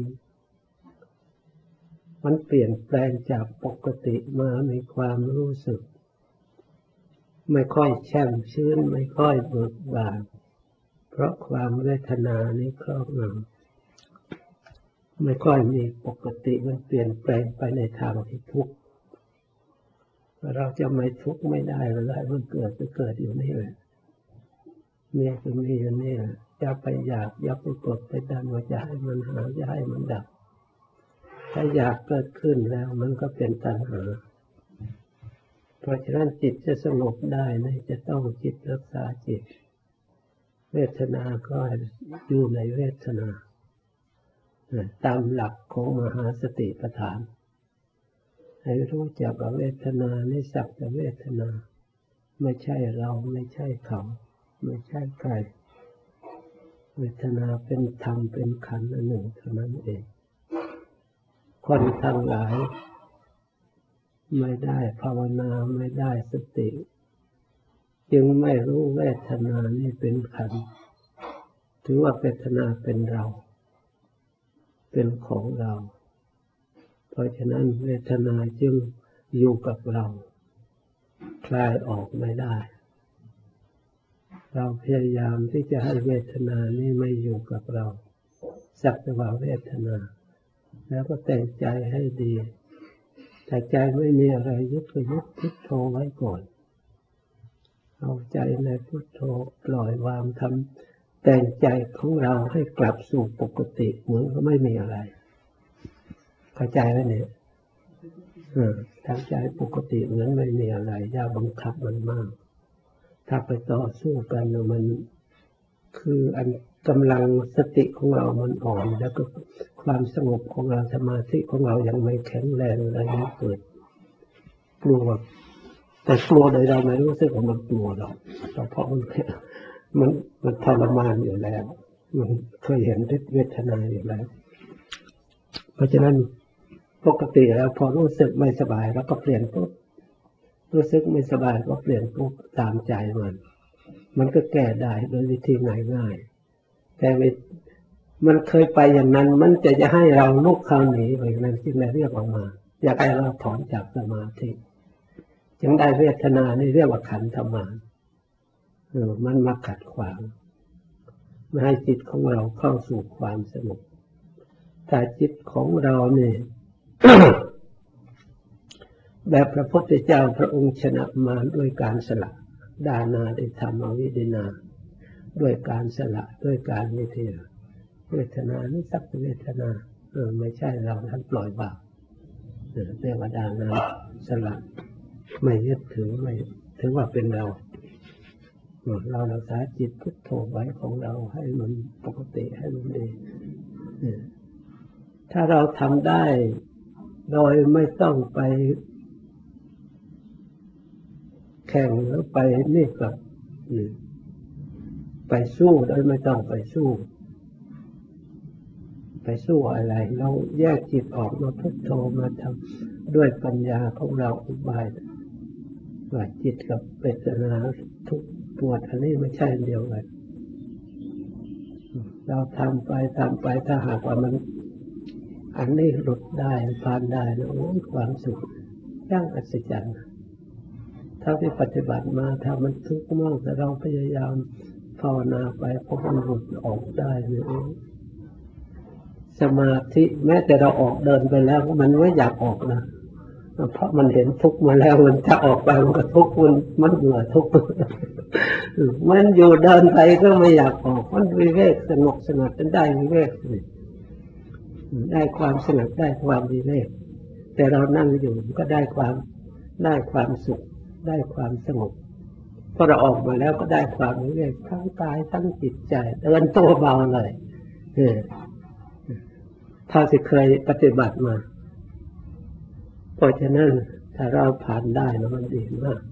มันเปลี่ยนแปลงจากปกติมามีความรู้สึกไม่ค่อยแช่มชื้นไม่ค่อยเบิกบานเพราะความเวทนานี้ครอบงำไม่ค่อยมีปกติมันเปลี่ยนแปลงไปในทางที่ทุกข์เราจะไม่ทุกข์ไม่ได้เลยมันเกิดจะเกิดอยู่นี่แหละมีก็มีอยู่นี่แหละอย่าไปอยากอย่าไปกดไปดันว่าจะให้มันหายจะให้มันดับถ้าอยากเกิดขึ้นแล้วมันก็เป็นตัณหาเพราะฉะนั้นจิตจะสงบได้นะจะต้องจิตรักษาจิตเวทนาก็อยู่ในเวทนาตามหลักของมหาสติปัฏฐานให้รู้จักว่าเวทนานี่สักแต่เวทนาไม่ใช่เราไม่ใช่เขาไม่ใช่ใครเวทนาเป็นธรรมเป็นขันธ์อันหนึ่งเท่านั้นเองคนทั้งหลายไม่ได้ภาวนาไม่ได้สติจึงไม่รู้เวทนานี่เป็นขันธ์ถือว่าเวทนาเป็นเราเป็นของเราเพราะฉะนั้นเวทนาจึงอยู่กับเราคลายออกไม่ได้เราพยายามที่จะให้เวทนานี้ไม่อยู่กับเราสักแต่ว่าเวทนาแล้วก็แต่งใจให้ดีแต่ใจไม่มีอะไรยึดก็ยึดพุทโธไว้ก่อนเอาใจในพุทโธปล่อยวางทำแต่งใจของเราให้กลับสู่ปกติเหมือนก็ไม่มีอะไรเข้าใจไหมเนี่ยทำใจปกติเหมือนไม่มีอะไรอย่าบังคับมันมากถ้าไปต่อสู้กันมันคืออันกำลังสติของเรามันอ่อนแล้วก็ความสงบของเราสมาธิของเรายังไม่แข็งแรงอะไรนี้เกิดกลัวแต่กลัวโดยเราไม่รู้สึกว่ามันกลัวหรอกเพราะมันทรมานอยู่แล้วมันเคยเห็นฤทธิ์เวทนาอยู่แล้วเพราะฉะนั้นปกติแล้วพอรู้สึกไม่สบายแล้วก็เปลี่ยนปุ๊บรู้สึกไม่สบายก็เปลี่ยนปุ๊บตามใจมันก็แก้ได้โดยวิธีง่ายๆแต่มันเคยไปอย่างนั้นมันจะให้เราลุกเข้าหนีไปอย่างนั้นจึงได้เรียกออกมาอยากให้เราถอนจากสมาธิจึงได้เวทนานี่เรียกว่าขันธมารมันมาขัดขวางไม่ให้จิตของเราเข้าสู่ความสงบแต่จิตของเราเนี่ย แบบพระพุทธเจ้าพระองค์ชนะมารด้วยการสละดานาได้ทำอวิดินาด้วยการสละด้วยการวิเทศเวทนานี่สักเวทนาไม่ใช่เราท่านปล่อยวางเรียกว่าดานาสละไม่ยึดถือไม่ถือว่าเป็นเรารักษาจิตพุทโธไว้ของเราให้มันปกติให้มันดีถ้าเราทำได้โดยไม่ต้องไปแข่งหรือไปนี่กับไปสู้โดยไม่ต้องไปสู้อะไรเราแยกจิตออกมาพุทโธมาทำด้วยปัญญาของเราอุบายว่าจิตกับเวทนาทุกปวดอันนี้ไม่ใช่เดียวกันเราทำไปถ้าหากว่ามันอันนี้หลุดได้ผ่านได้นะโอ้ความสุขย่างอัศจรรย์ถ้าที่ปฏิบัติมาถ้ามันทุกข์มากแต่เราพยายามภาวนาไปพอมันหลุดออกได้เนี่ยสมาธิแม้แต่เราออกเดินไปแล้วมันไม่อยากออกนะเพราะมันเห็นทุกข์มาแล้วมันจะออกไปมันก็ทุกข์มันเบื่อทุกข์มันอยู่เดินไปก็ไม่อยากออกมันวิเวกสงบจนได้วิเวกได้ความสงบได้ความวิเวกแต่เรานั่งอยู่ก็ได้ความสุขได้ความสงบพอเราออกมาแล้วก็ได้ความวิเวกทั้งกายทั้งจิตใจเดินตัวเบาเลยถ้าที่เคยปฏิบัติมาเพราะฉะนั้นถ้าเราผ่านได้แล้วมันดีมาก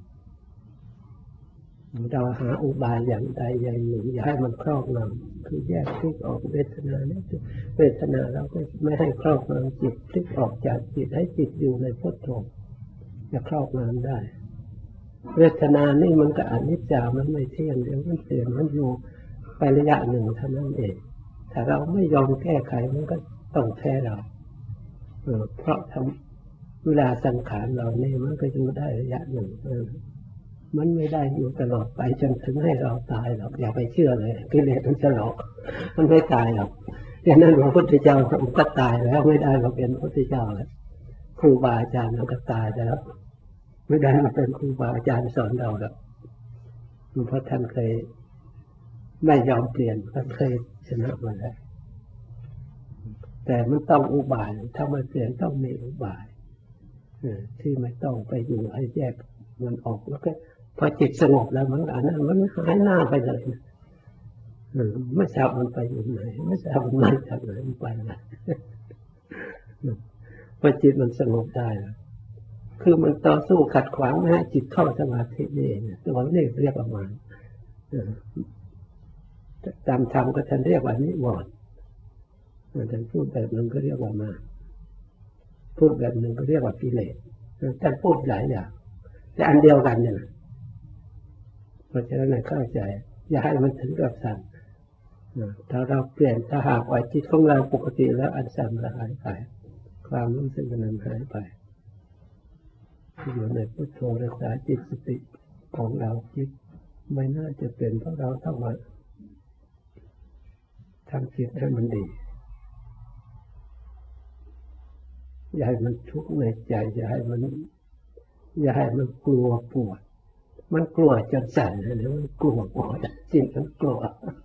เราหาอุบายอย่างใดอย่างหนึ่งอย่าให้มันครอบงำคือแยกพลิกออกเวทนาเนี่ยเวทนาเราก็ไม่ให้ครอบงำจิตพลิกออกจากจิตให้จิตอยู่ในพุทโธจะครอบงำได้เวทนานี่มันก็อนิจจามันไม่เที่ยงเดี๋ยวมันเปลี่ยนมันอยู่ไประยะหนึ่งเท่านั้นเองถ้าเราไม่ยอมแก้ไขมันก็ต้องแพ้เราเพราะเวลาสังขารเราเนี่ยมันก็อยู่ได้ระยะหนึ่งมันไม่ได้อยู่ตลอดไปจนถึงให้เราตายหรอกอย่าไปเชื่อเลยกิเลสมันจะหลอกมันไม่ตายหรอกอย่างนั้นพระพุทธเจ้าก็ตายแล้วไม่ได้มาเป็นพระพุทธเจ้าแล้วครูบาอาจารย์มันก็ตายแล้วไม่ได้มาเป็นครูบาอาจารย์สอนเราหรอกเพราะท่านเคยไม่ยอมเปลี่ยนท่านเคยชนะมาแล้วแต่มันต้องอุบายถ้าไม่เปลี่ยนต้องมีอุบายที่ไม่ต้องไปอยู่ให้แยกมันออกแล้วก็พอจิตสงบแล้วมันอันนั้นมันหายหน้าไปเลยไม่ทราบมันไปอยู่ไหนไม่ทราบมันมาจากไหนมันไปไหนพอจิตมันสงบได้แล้วคือมันต่อสู้ขัดขวางไม่ให้จิตเข้าสมาธินี่เองตัวนี้เรียกว่ามันตามธรรมก็ท่านเรียกว่านิวรณ์ท่านพูดแบบนึงก็เรียกว่ามาพูดแบบนึงก็เรียกว่ากิเลสท่านพูดหลายอย่างแต่อันเดียวกันเนี่ยเพราะฉะนั้นเข้าใจอย่าให้มันถึงกับสั่นถ้าเราเปลี่ยนถ้าหากว่าจิตของเราปกติแล้วอันสั่นจะหายไปความรู้สึกนั้นหายไปอยู่ในพุทโธรักษาจิตสติของเราจิตไม่น่าจะเป็นเพราะเราต้องมาทำจิตให้มันดีอย่าให้มันทุกข์ในใจอย่าให้มันกลัวปวดมันกลัวจนสั่นเลยมันกลัวปวดจิตมันกลัว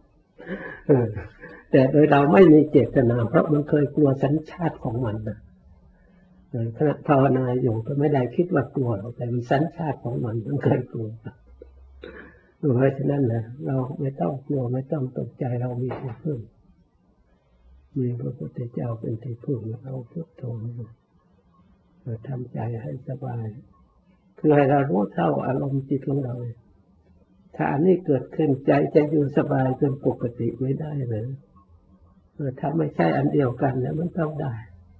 แต่โดยเราไม่มีเจตนาเพราะมันเคยกลัวสัญชาติของมันนะขณะภาวนาอยู่ก็ไม่ได้คิดว่ากลัวแต่มันสัญชาติของมันเคยกลัวเพราะฉะนั้นนะเราไม่ต้องกลัวไม่ต้องตกใจเรามีที่พึ่งมีพระพุทธเจ้าเป็นที่พึ่งเราพุทโธทำใจให้สบายคือให้เรารู้เท่าอารมณ์จิตของเราถ้าอันนี้เกิดขึ้นใจจะอยู่สบายเป็นปกติไม่ได้เลยถ้าไม่ใช่อันเดียวกันแล้วมันต้องได้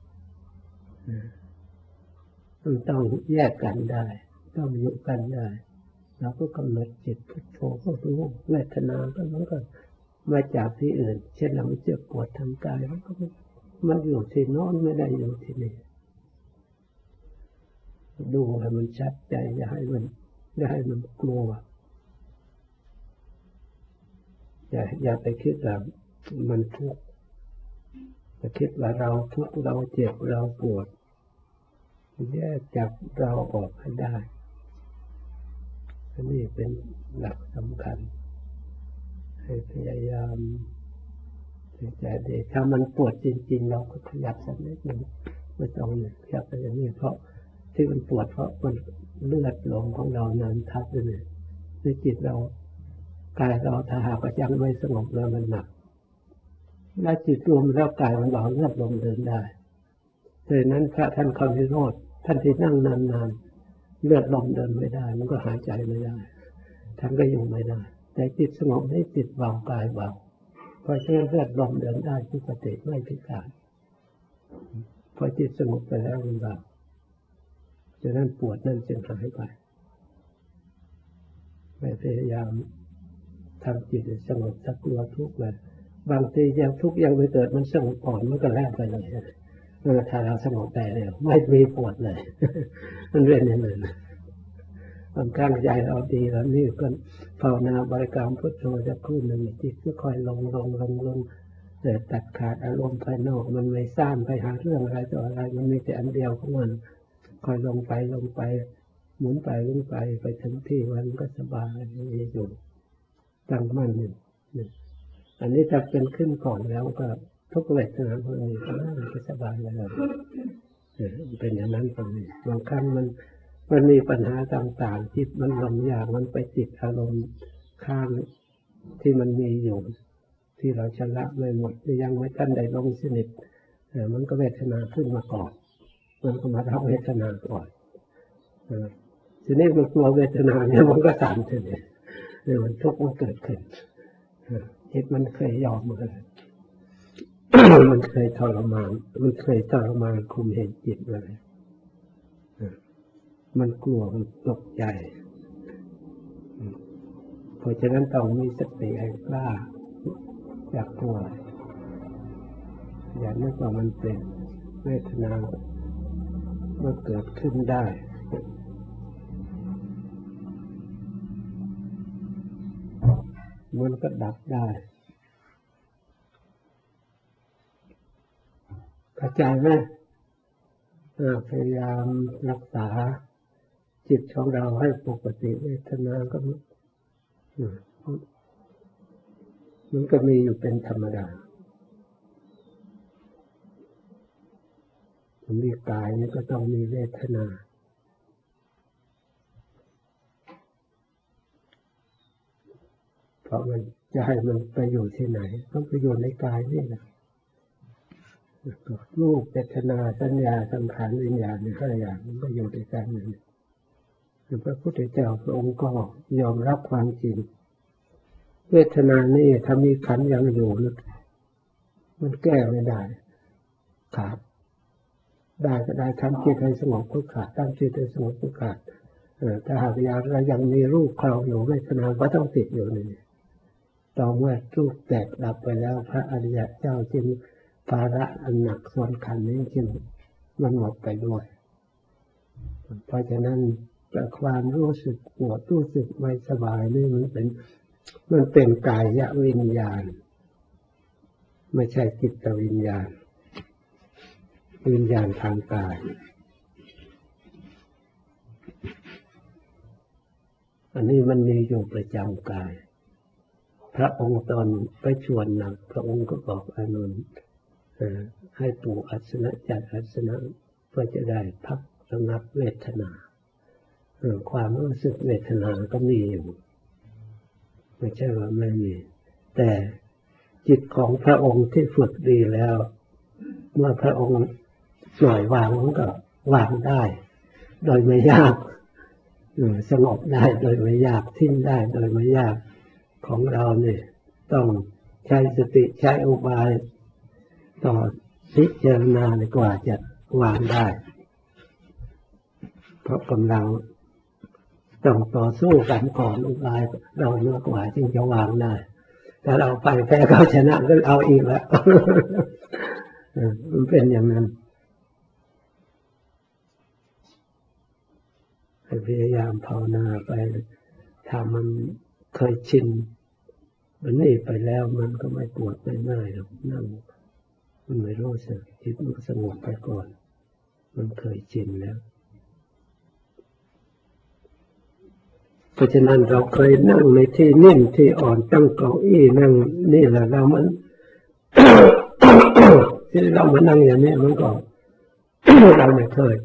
มันต้องแยกกันได้ต้องอยู่กันได้เราก็กำหนดจิตพุทโธก็รู้เวทนาก็มันก็มาจากที่อื่นเช่นเราเจ็บปวดทางกายมันอยู่ที่โน้นไม่ได้อยู่ที่นี่ดูให้มันชัดใจอย่าให้มันกลัวอย่าไปคิดว่ามันทุกข์จะคิดว่าเราทุกข์เราเจ็บเราปวดแยกจากเราออกให้ได้อันนี้เป็นหลักสำคัญให้พยายามแต่เด็กถ้ามันปวดจริงๆเราก็ขยับสักนิดหนึ่งไม่ต้องขยับไปอย่างนี้เพราะที่มันปวดเพราะมันเลือดลมของเรานั้นทับเลยในจิตเรากายเราถ้าหากว่ายังไม่สงบแล้วมันหนักและจิตรวมแล้วกายมันเบาเลือดลมเดินได้ดังนั้นพระท่านคำนิโรธท่านที่นั่งนานๆเลือดลมเดินไม่ได้มันก็หายใจไม่ได้ท่านก็อยู่ไม่ได้แต่จิตสงบให้จิตเบากายเบาเพราะฉะนั้นเลือดลมเดินได้ปกติไม่พิการพอจิตสงบไปแล้วมันเบาฉะนั้นปวดนั่นจึงหายไปพยายามทำจิตสงบสักตัวทุกข์เลยบางทียังทุกข์ยังไม่เกิดมันสงบก่อนมันก็แลกไปเลยถ้าเราสงบได้แล้วไม่มีปวดเลยมันเป็นอย่างนั้นบางครั้งใจเราดีแล้วนี่ก็ภาวนาบริกรรมพุทโธจะครู่หนึ่งจิตก็ค่อยลงแต่ตัดขาดอารมณ์ภายนอกมันไม่ซ่านไปหาเรื่องอะไรต่ออะไรมันมีแต่อันเดียวของมันค่อยลงไปหมุนไปถึงที่มันก็สบายอยู่ตั้งมั่นอยู่อันนี้ถ้าเป็นขึ้นก่อนแล้วก็ทุกเวทนาพวกนี้ก็สบายแล้วเป็นอย่างนั้นตรงนี้บางครั้งมันมีปัญหาต่างๆที่มันลงยากมันไปติดอารมณ์ข้างที่มันมีอยู่ที่เราชำระไม่หมดยังไม่ทันได้ลงสนิทมันก็เวทนาขึ้นมาก่อนมันก็มารับเวทนาก่อนทีนี้มันกลัวเวทนาเนี่ยมันก็สั่นทีนี้มันทุกข์มันเกิดขึ้นจิตมันเคยยอมมันมันเคยทรมานคุมเห็นจิตเลยมันกลัวมันตกใจเพราะฉะนั้นต้องมีสติให้กล้าอย่ากลัวอย่านึกว่ามันเป็นเวทนาเมื่อเกิดขึ้นได้มันก็ดับได้เข้าใจไหมพยายามรักษาจิตของเราให้ปกติเวทนาก็มันก็มีอยู่เป็นธรรมดามีกายนี่ก็ต้องมีเวทนาเพราะมันจะให้มันไปอยู่ที่ไหนต้องไปอยู่ในกายนี่แหละรูปเวทนาสัญญาสังขารวิญญาณนี่5อย่างมันก็อยู่ด้วยกันนี่พระพุทธเจ้าพระองค์ก็ยอมรับความจริงเวทนานี่ถ้ามีขันธ์ยังอยู่มันแก้ไม่ได้ขาดได้ก็ได้ทำจิตให้สงบก็ขาดตั้งจิตให้สงบก็ขาดถ้าหากยังมีรูปครองอยู่เวทนาก็ต้องติดอยู่นี่ต่อเมื่อรูปแตกดับไปแล้วพระอริยเจ้าจึงภาระอันหนักส่วนขันธ์นี้จึงมันหมดไปด้วยเพราะฉะนั้นความรู้สึกปวดรู้สึกไม่สบายนี่มันเป็นกายวิญญาณไม่ใช่จิตวิญญาณวิญญาณทางกายอันนี้มันมีอยู่ประจำกายพระองค์ตอนไปชวนหนักพระองค์ก็บอกอานนท์ให้ปูอาสนะจัดอาสนะเพื่อจะได้พักระงับเวทนาความรู้สึกเวทนาก็มีอยู่ไม่ใช่ว่าไม่มีแต่จิตของพระองค์ที่ฝึกดีแล้วเมื่อพระองค์ปล่อยวางมันก็วางได้โดยไม่ยากสงบได้โดยไม่ยากทิ้งได้โดยไม่ยากของเราเนี่ยต้องใช้สติใช้อุบายต่อพิจารณาดีกว่าจะวางได้เพราะกำลังต้องต่อสู้กันก่อนอุบายเราเยอะกว่าจึงจะวางได้ถ้าเราไปแพ้เขาชนะก็เอาอีกแล้วมันเป็นอย่างนั้นพยายามภาวนาไปถ้ามันเคยชินมันนี่ไปแล้วมันก็ไม่ปวดไม่เมื่อยหรอกนั่งมันไม่รู้สึกจิตมันสงบไปก่อนมันเคยชินแล้วเพราะฉะนั้นเราเคยนั่งในที่นิ่มที่อ่อนตั้งเก้าอี้นั่งนี่แหละเรามัน ที่เรามานั่งอย่างนี้มันก็ เราไม่เคย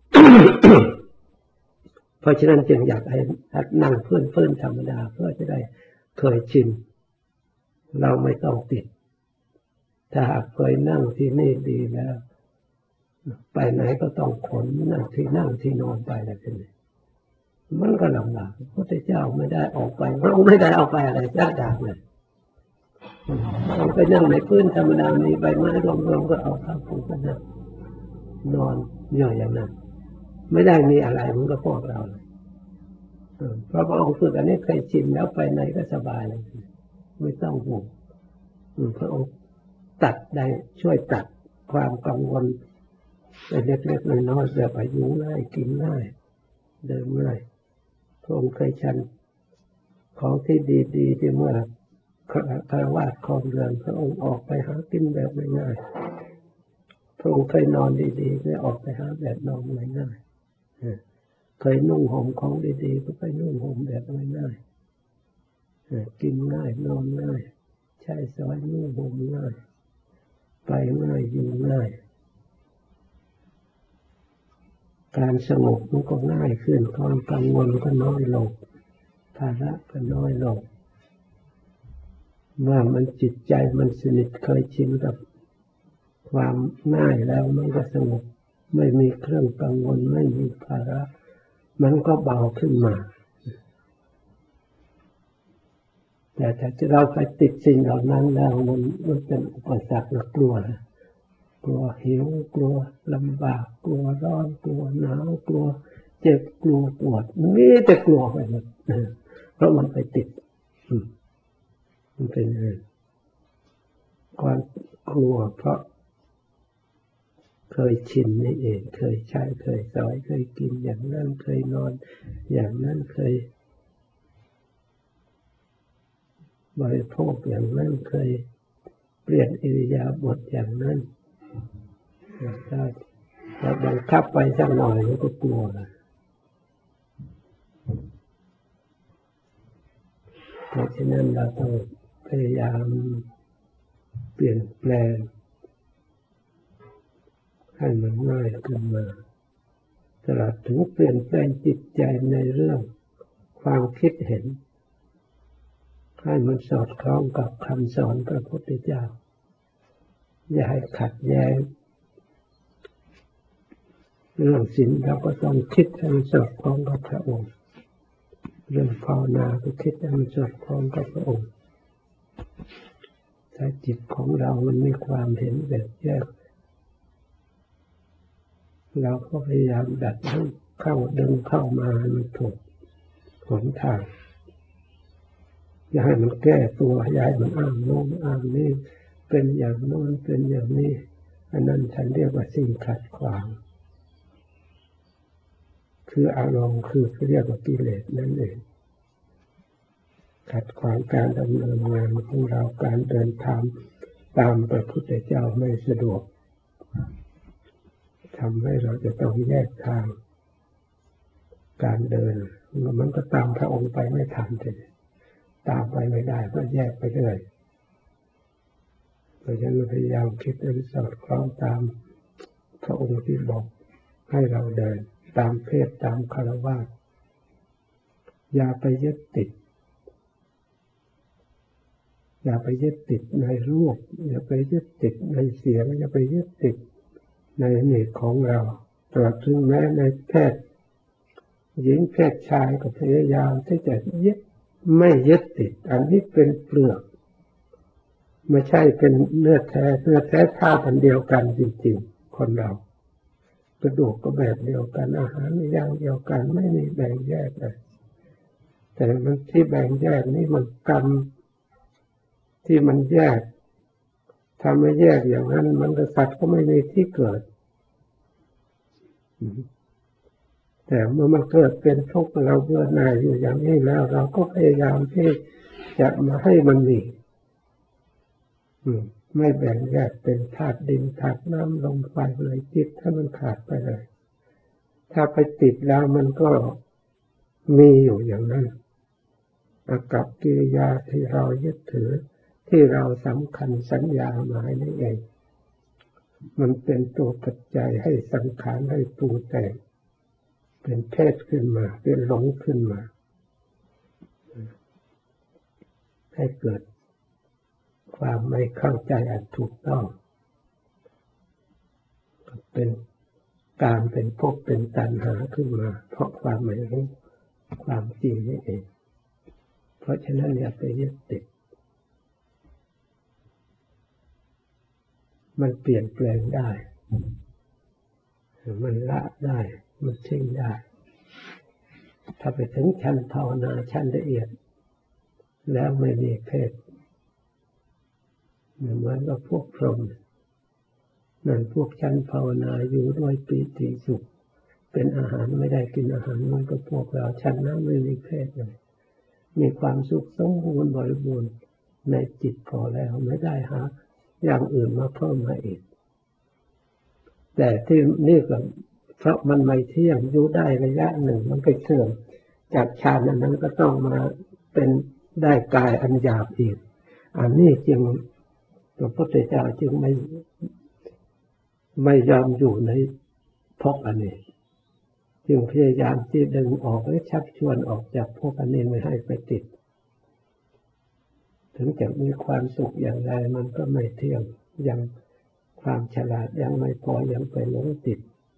เพราะฉะนั้นจึงอยากให้นั่งพื้นธรรมดาเพื่อจะได้เคยชินเราไม่ต้องติดถ้าหากเคยนั่งที่นี่ดีแล้วไปไหนก็ต้องขนนั่งที่นอนไปอะไรกันมันก็ลำบากพระพุทธเจ้าไม่ได้ออกไปพระองค์ไม่ได้เอาไปอะไรสักอย่างเลยเราไปนั่งในพื้นธรรมดามีใบไม้รวมๆก็เอาเข้าปูกันนั่งนอนอยู่อย่างนั้นไม่ได้มีอะไรมันก็พวกเราเพราะพระองค์ฝึกอันนี้เคยชินแล้วไปไหนก็สบายเลยไม่ต้องห่วงพระองค์ตัดได้ช่วยตัดความกังวลเล็กๆน้อยๆแบบอายุง่ายกินง่ายเดินง่ายพระองค์เคยชันของที่ดีๆที่เมื่อคฤหัสถ์ครองเรือนพระองค์ออกไปหากินแบบง่ายๆพระองค์เคยนอนดีๆได้ออกไปหาแบบนอนง่ายๆเคยนุ่งห่มของดีๆก็ไปนุ่งห่มแบบง่ายๆกินง่ายนอนง่ายใช้สอยนุ่งห่มง่ายไปง่ายอยู่ง่ายการสงบมันก็ง่ายขึ้นความกังวลก็น้อยลงภาระก็น้อยลงเมื่อมันจิตใจมันสนิทเคยชินกับความง่ายแล้วมันก็สงบไม่มีเครื่องกังวลไม่มีภาระมันก็เบาขึ้นมาแต่ถ้าเราไปติดสิ่งเหล่านั้นแล้วมันเป็นอุปสรรคกลัวหิวกลัวลำบากกลัวร้อนกลัวหนาวกลัวเจ็บกลัวปวดมีแต่กลัวไปหมดเพราะมันไปติดมันเป็นความกลัวเพราะเคยชินนี่เองเคยใช้เคยสอยเคยกินอย่างนั้นเคยนอนอย่างนั้นเคยบริโภคอย่างนั้นเคยเปลี่ยนอิริยาบถอย่างนั้นถ้าบังคับไปสักหน่อยก็กลัวนะเพราะฉะนั้นเราต้องพยายามเปลี่ยนแปลงให้มันง่ายขึ้นมาตลอดถึงเปลี่ยนแปลงจิตใจในเรื่องความคิดเห็นให้มันสอดคล้องกับคำสอนพระพุทธเจ้าอย่าให้ขัดแย้งเรื่องศีลเราก็ต้องคิดให้มันสอดคล้องกับพระองค์เรื่องภาวนาก็คิดให้มันสอดคล้องกับพระองค์ถ้าจิตของเรามันมีความเห็นแบบแยกเราก็พยายามดัดให้เข้าดึงเข้ามาให้มันถูกหนทางอย่าให้มันแก้ตัวอย่าให้มันอ้างโน้นอ้างนี้เป็นอย่างโน้นเป็นอย่างนี้อันนั้นฉันเรียกว่าสิ่งขัดขวางคืออารมณ์คือเรียกว่ากิเลสนั่นเองขัดขวางการดำเนินงานของเราการเดินทางตามพระพุทธเจ้าไม่สะดวกทำให้เราจะต้องแยกทางการเดินมันก็ตามพระองค์ไปไม่ทันเลยตามไปไม่ได้ก็แยกไปเรื่อยเพราะฉะนั้นพยายามคิดให้สอดคล้องตามพระองค์ที่บอกให้เราเดินตามเพศตามคฤหัสถ์อย่าไปยึดติดอย่าไปยึดติดในรูปอย่าไปยึดติดในเสียงอย่าไปยึดติดในนี่ของเราตลอดถึงแม้ในเพศหญิงเพศชายก็พยายามที่จะยึดไม่ยึดติดอันนี้เป็นเปลือกไม่ใช่เป็นเนื้อแท้ธาตุอันเดียวกันจริงๆคนเรากระดูกก็แบบเดียวกันอาหารอย่างเดียวกันไม่มีแบ่งแยกเลยแต่มันที่แบ่งแยกนี่มันกรรมที่มันแยกทำให้แยกอย่างนั้นมันก็สัตว์ก็ไม่มีที่เกิดแต่เมื่อมันเกิดเป็นทุกข์เราเบื่อหน่ายอยู่อย่างนี้แล้วเราก็พยายามที่จะมาให้มันมีไม่แบ่งแยกเป็นธาตุดินธาตุน้ำลมไฟเลยจิตถ้ามันขาดไปเลยถ้าไปติดแล้วมันก็มีอยู่อย่างนั้นอากับกิริยาที่เรายึดถือที่เราสำคัญสัญญาหมายนี่เองมันเป็นตัวปัจจัยให้สังขารให้ปรุงแต่งเป็นเพศขึ้นมาเป็นหลงขึ้นมาให้เกิดความไม่เข้าใจอันถูกต้องเป็นการเป็นภพเป็นตัณหาขึ้นมาเพราะความไม่รู้ความจริงนี่เองเพราะฉะนั้นอย่าไปยึดติดมันเปลี่ยนแปลงได้มันละได้มันทิ้งได้ถ้าไปถึงชั้นภาวนาชั้นละเอียดแล้วไม่มีเพศเหมือนกับพวกพรหมนั่นพวกชั้นภาวนาอยู่ด้วยปีติสุขเป็นอาหารไม่ได้กินอาหารมันก็พวกเราชั้นนั้นไม่มีเพศเลยมีความสุขสมบูรณ์บริบูรณ์ในจิตพอแล้วไม่ได้หาอย่างอื่นมาเพิ่มมาอีกแต่ที่นี่ก็เพราะมันไม่เที่ยงอยู่ได้ระยะหนึ่งมันไปเสื่อมจากฌานนั้นก็ต้องมาเป็นได้กายอันหยาบอีกอันนี้จึงพระพุทธเจ้าจึงไม่ยอมอยู่ในภพอันนี้จึงพยายามที่ดึงออกและชักชวนออกจากภพอันนี้ไม่ให้ไปติดถึงจะมีความสุขอย่างไรมันก็ไม่เที่ยงยังความฉลาดยังไม่พอยังไปหลงติด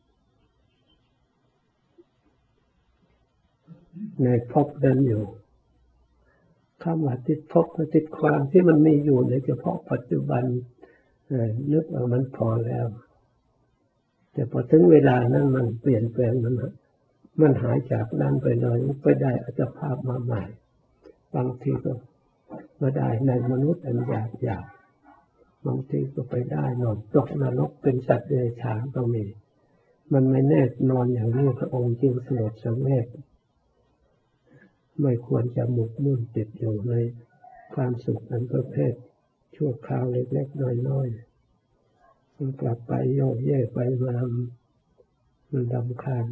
ในภพนั้นอยู่คำว่าติดภพก็ติดความที่มันมีอยู่ในเฉพาะปัจจุบันนึกว่ามันพอแล้วแต่พอถึงเวลานั้นมันเปลี่ยนแปลงมันหายจากนั้นไปเลยไปได้อัตภาพมาใหม่บางทีก็มาได้ในมนุษย์อันหยาบบางทีก็ไปได้นอนตกนรกเป็นสัตว์เดรัจฉานก็มีมันไม่แน่นอนอย่างนี้พระองค์จึงสลดสังเวชไม่ควรจะหมกมุ่นติดอยู่ในความสุขอันประเภทชั่วคราวเล็กๆน้อยๆมันกลับไปโยกเย่ไปมามันรำคาญ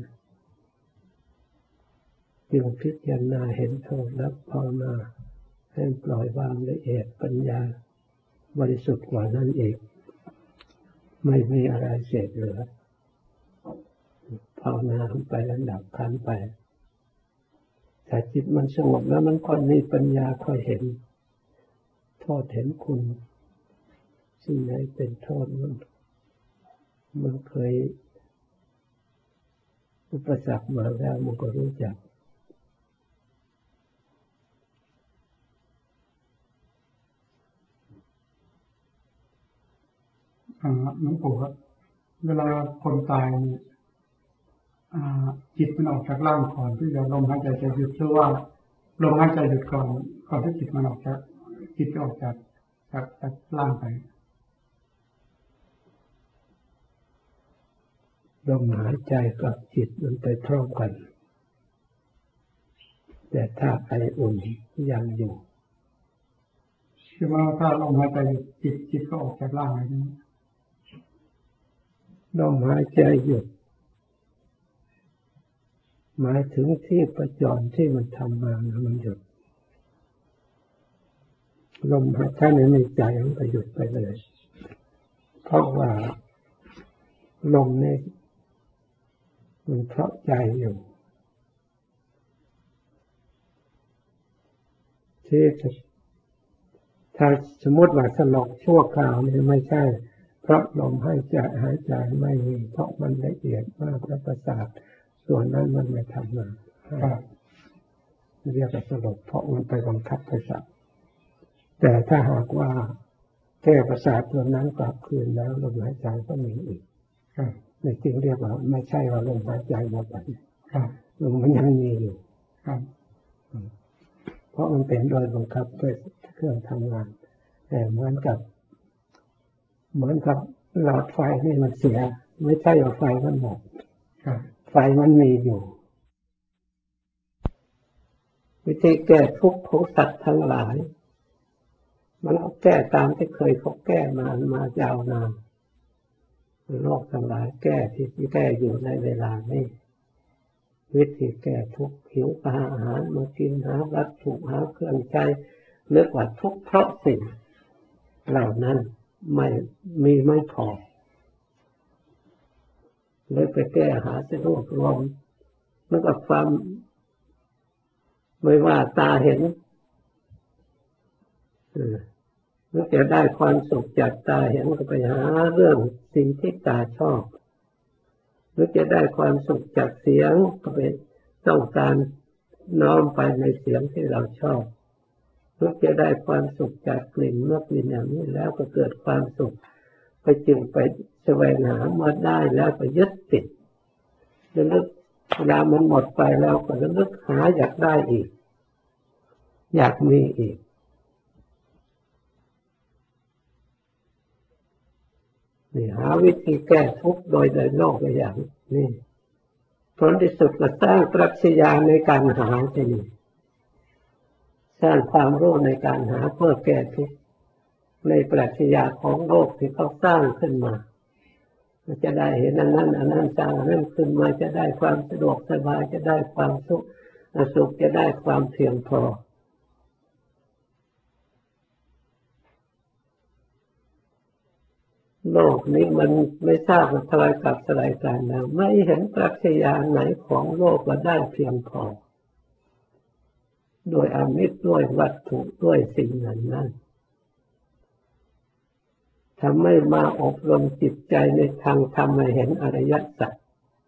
จึงพิจารณาเห็นโทษแล้วภาวนาให้ปล่อยวางละเอียดปัญญาบริสุทธิ์กว่านั้นอีกไม่มีอะไรเศษเหลือภาวนาไปลำดับขั้นไปแต่จิตมันสงบแล้วมันค่อยมีปัญญาค่อยเห็นโทษเห็นคุณสิ่งไหนเป็นโทษมันเคยอุปสรรคมาแล้วมันก็รู้จักหลวงปู่ครับเวลาคนตายจิตมันออกจากร่างก่อนที่จะลมหายใจจะหยุดหรือว่าลมหายใจหยุดก่อนที่จิตมันออกจากจิตจะออกจากร่างไปลมหายใจกับจิตมันไปพร้อมกันแต่ถ้าไออุ่นยังอยู่คือว่าถ้าลมหายใจหยุดจิตก็ออกจากร่างเลยนี่ลมหายใจหยุดหมายถึงที่ประจรที่มันทำงานมันหยุดลมหายใจในใจมันก็หยุดไปเลยเพราะว่าลมนี่มันเพราะใจอยู่ที่ถ้าสมมติว่าสลบชั่วคราวนี่ไม่ใช่เพราะลมหายใจไม่มีเพราะมันละเอียดมากและประสาทส่วนนั้นมันไม่ทำงานเรียกว่าสลบเพราะมันไปบังคับประสาทแต่ถ้าหากว่าแก้ประสาทตัวนั้นกลับคืนแล้วลมหายใจก็มีอีกในจริงเรียกว่าไม่ใช่ว่าลมหายใจหมดไปลมมันยังมีอยู่เพราะมันเป็นโดยบังคับด้วยเครื่องทำงานแต่เหมือนกับหลอดไฟนี่มันเสียไม่ใช่ว่าไฟมันหมดไฟมันมีอยู่วิธีแก้ทุกข์ของสัตว์ทั้งหลายมันแก้ตามที่เคยเขาแก้มายาวนานโลกทั้งหลายแก้ที่แก้อยู่ในเวลานี้วิธีแก้ทุกข์หิวอาหารมากินหาวัตถุหาเครื่องใช้เรียกว่าทุกข์เพราะสิ่งเหล่านั้นไม่พอเลยไปแก้หาจะรวบรวมแล้วก็ความไม่ว่าตาเห็นแล้วจะได้ความสุขจากตาเห็นก็ไปหาเรื่องสิ่งที่ตาชอบหรือจะได้ความสุขจากเสียงก็ไปต้องการน้อมไปในเสียงที่เราชอบหรือจะได้ความสุขจากกลิ่นเมื่อกลิ่นอย่างนี้แล้วก็เกิดความสุขไปจึงไปแสวงหามาได้แล้วก็ยึดติดระลึกเวลามันหมดไปแล้วก็ระลึกหาอยากได้อีกอยากมีอีกนี่หาวิธีแก้ทุกข์โดยโลกอย่างนี้ผลที่สุดก็สร้างปรัชญาในการหาที่นี่สร้างความรู้ในการหาเพื่อแก้ทุกข์ในปรัชญาของโลกที่เขาสร้างขึ้นมาจะได้เห็นอันนั้นสร้างเรื่องขึ้นมาจะได้ความสะดวกสบายจะได้ความสุขจะได้ความเพียงพอโลกนี้มันไม่ทราบว่าทลายกับสลายกันแล้วไม่เห็นปรัชญาไหนของโลกว่าได้เพียงพอโดยอามิตรด้วยวัตถุด้วยสิ่งนั้นทำให้มาอบรมจิตใจในทางธรรมให้เห็นอริยสัจ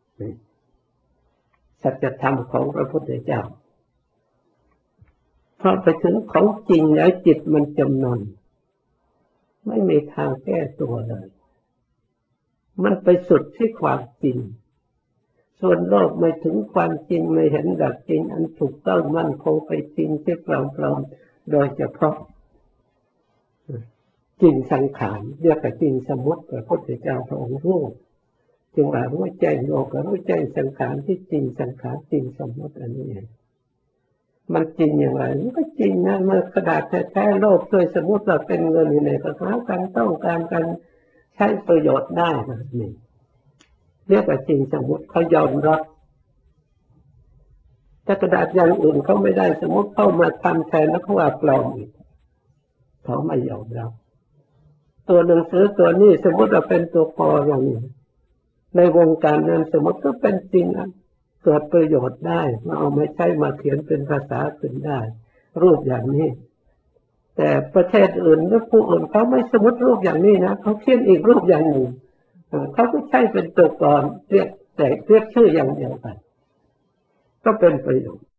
สัจธรรมของพระพุทธเจ้าพอไปถึงของจริงแล้วจิตมันจำนนไม่มีทางแก้ตัวเลยมันไปสุดที่ความจริงส่วนโลกไม่ถึงความจริงไม่เห็นดักจริงอันถูกต้องมั่นคงไปจริงที่ปลอมๆโดยเฉพาะจริงสังขารเรียกว่าจริงสมมติพระพุทธเจ้าพระองค์รู้จึงว่ารู้แจ้งโลกรู้แจ้งสังขารที่จริงสังขารจริงสมมติอันนี้เองมันจริงอย่างไรมันก็จริงนะเมื่อกระดาษแท้ๆโลกโดยสมมติเราเป็นเงินอยู่ในกระเป๋าการต้องการการใช้ประโยชน์ได้แบบนี้เรียกว่าจริงสมมติเขายอมรับแต่กระดาษอย่างอื่นเขาไม่ได้สมมติเข้ามาทำแทนแล้วเขาว่าปลอมอีกเขาไม่ยอมรับตัวหนังสือตัวนี้สมมติเราเป็นตัวกออย่างนี้ในวงการนั้นสมมติก็เป็นจริงนะเกิดประโยชน์ได้มาเอามาใช้มาเขียนเป็นภาษาขึ้นได้รูปอย่างนี้แต่ประเทศอื่นหรือผู้อื่นเขาไม่สมมติรูปอย่างนี้นะเขาเขียนอีกรูปอย่างหนึ่งเขาก็ใช้เป็นตัวกรเรียกแต่เรียกชื่ออย่างเดียวกันก็เป็นประโยชน์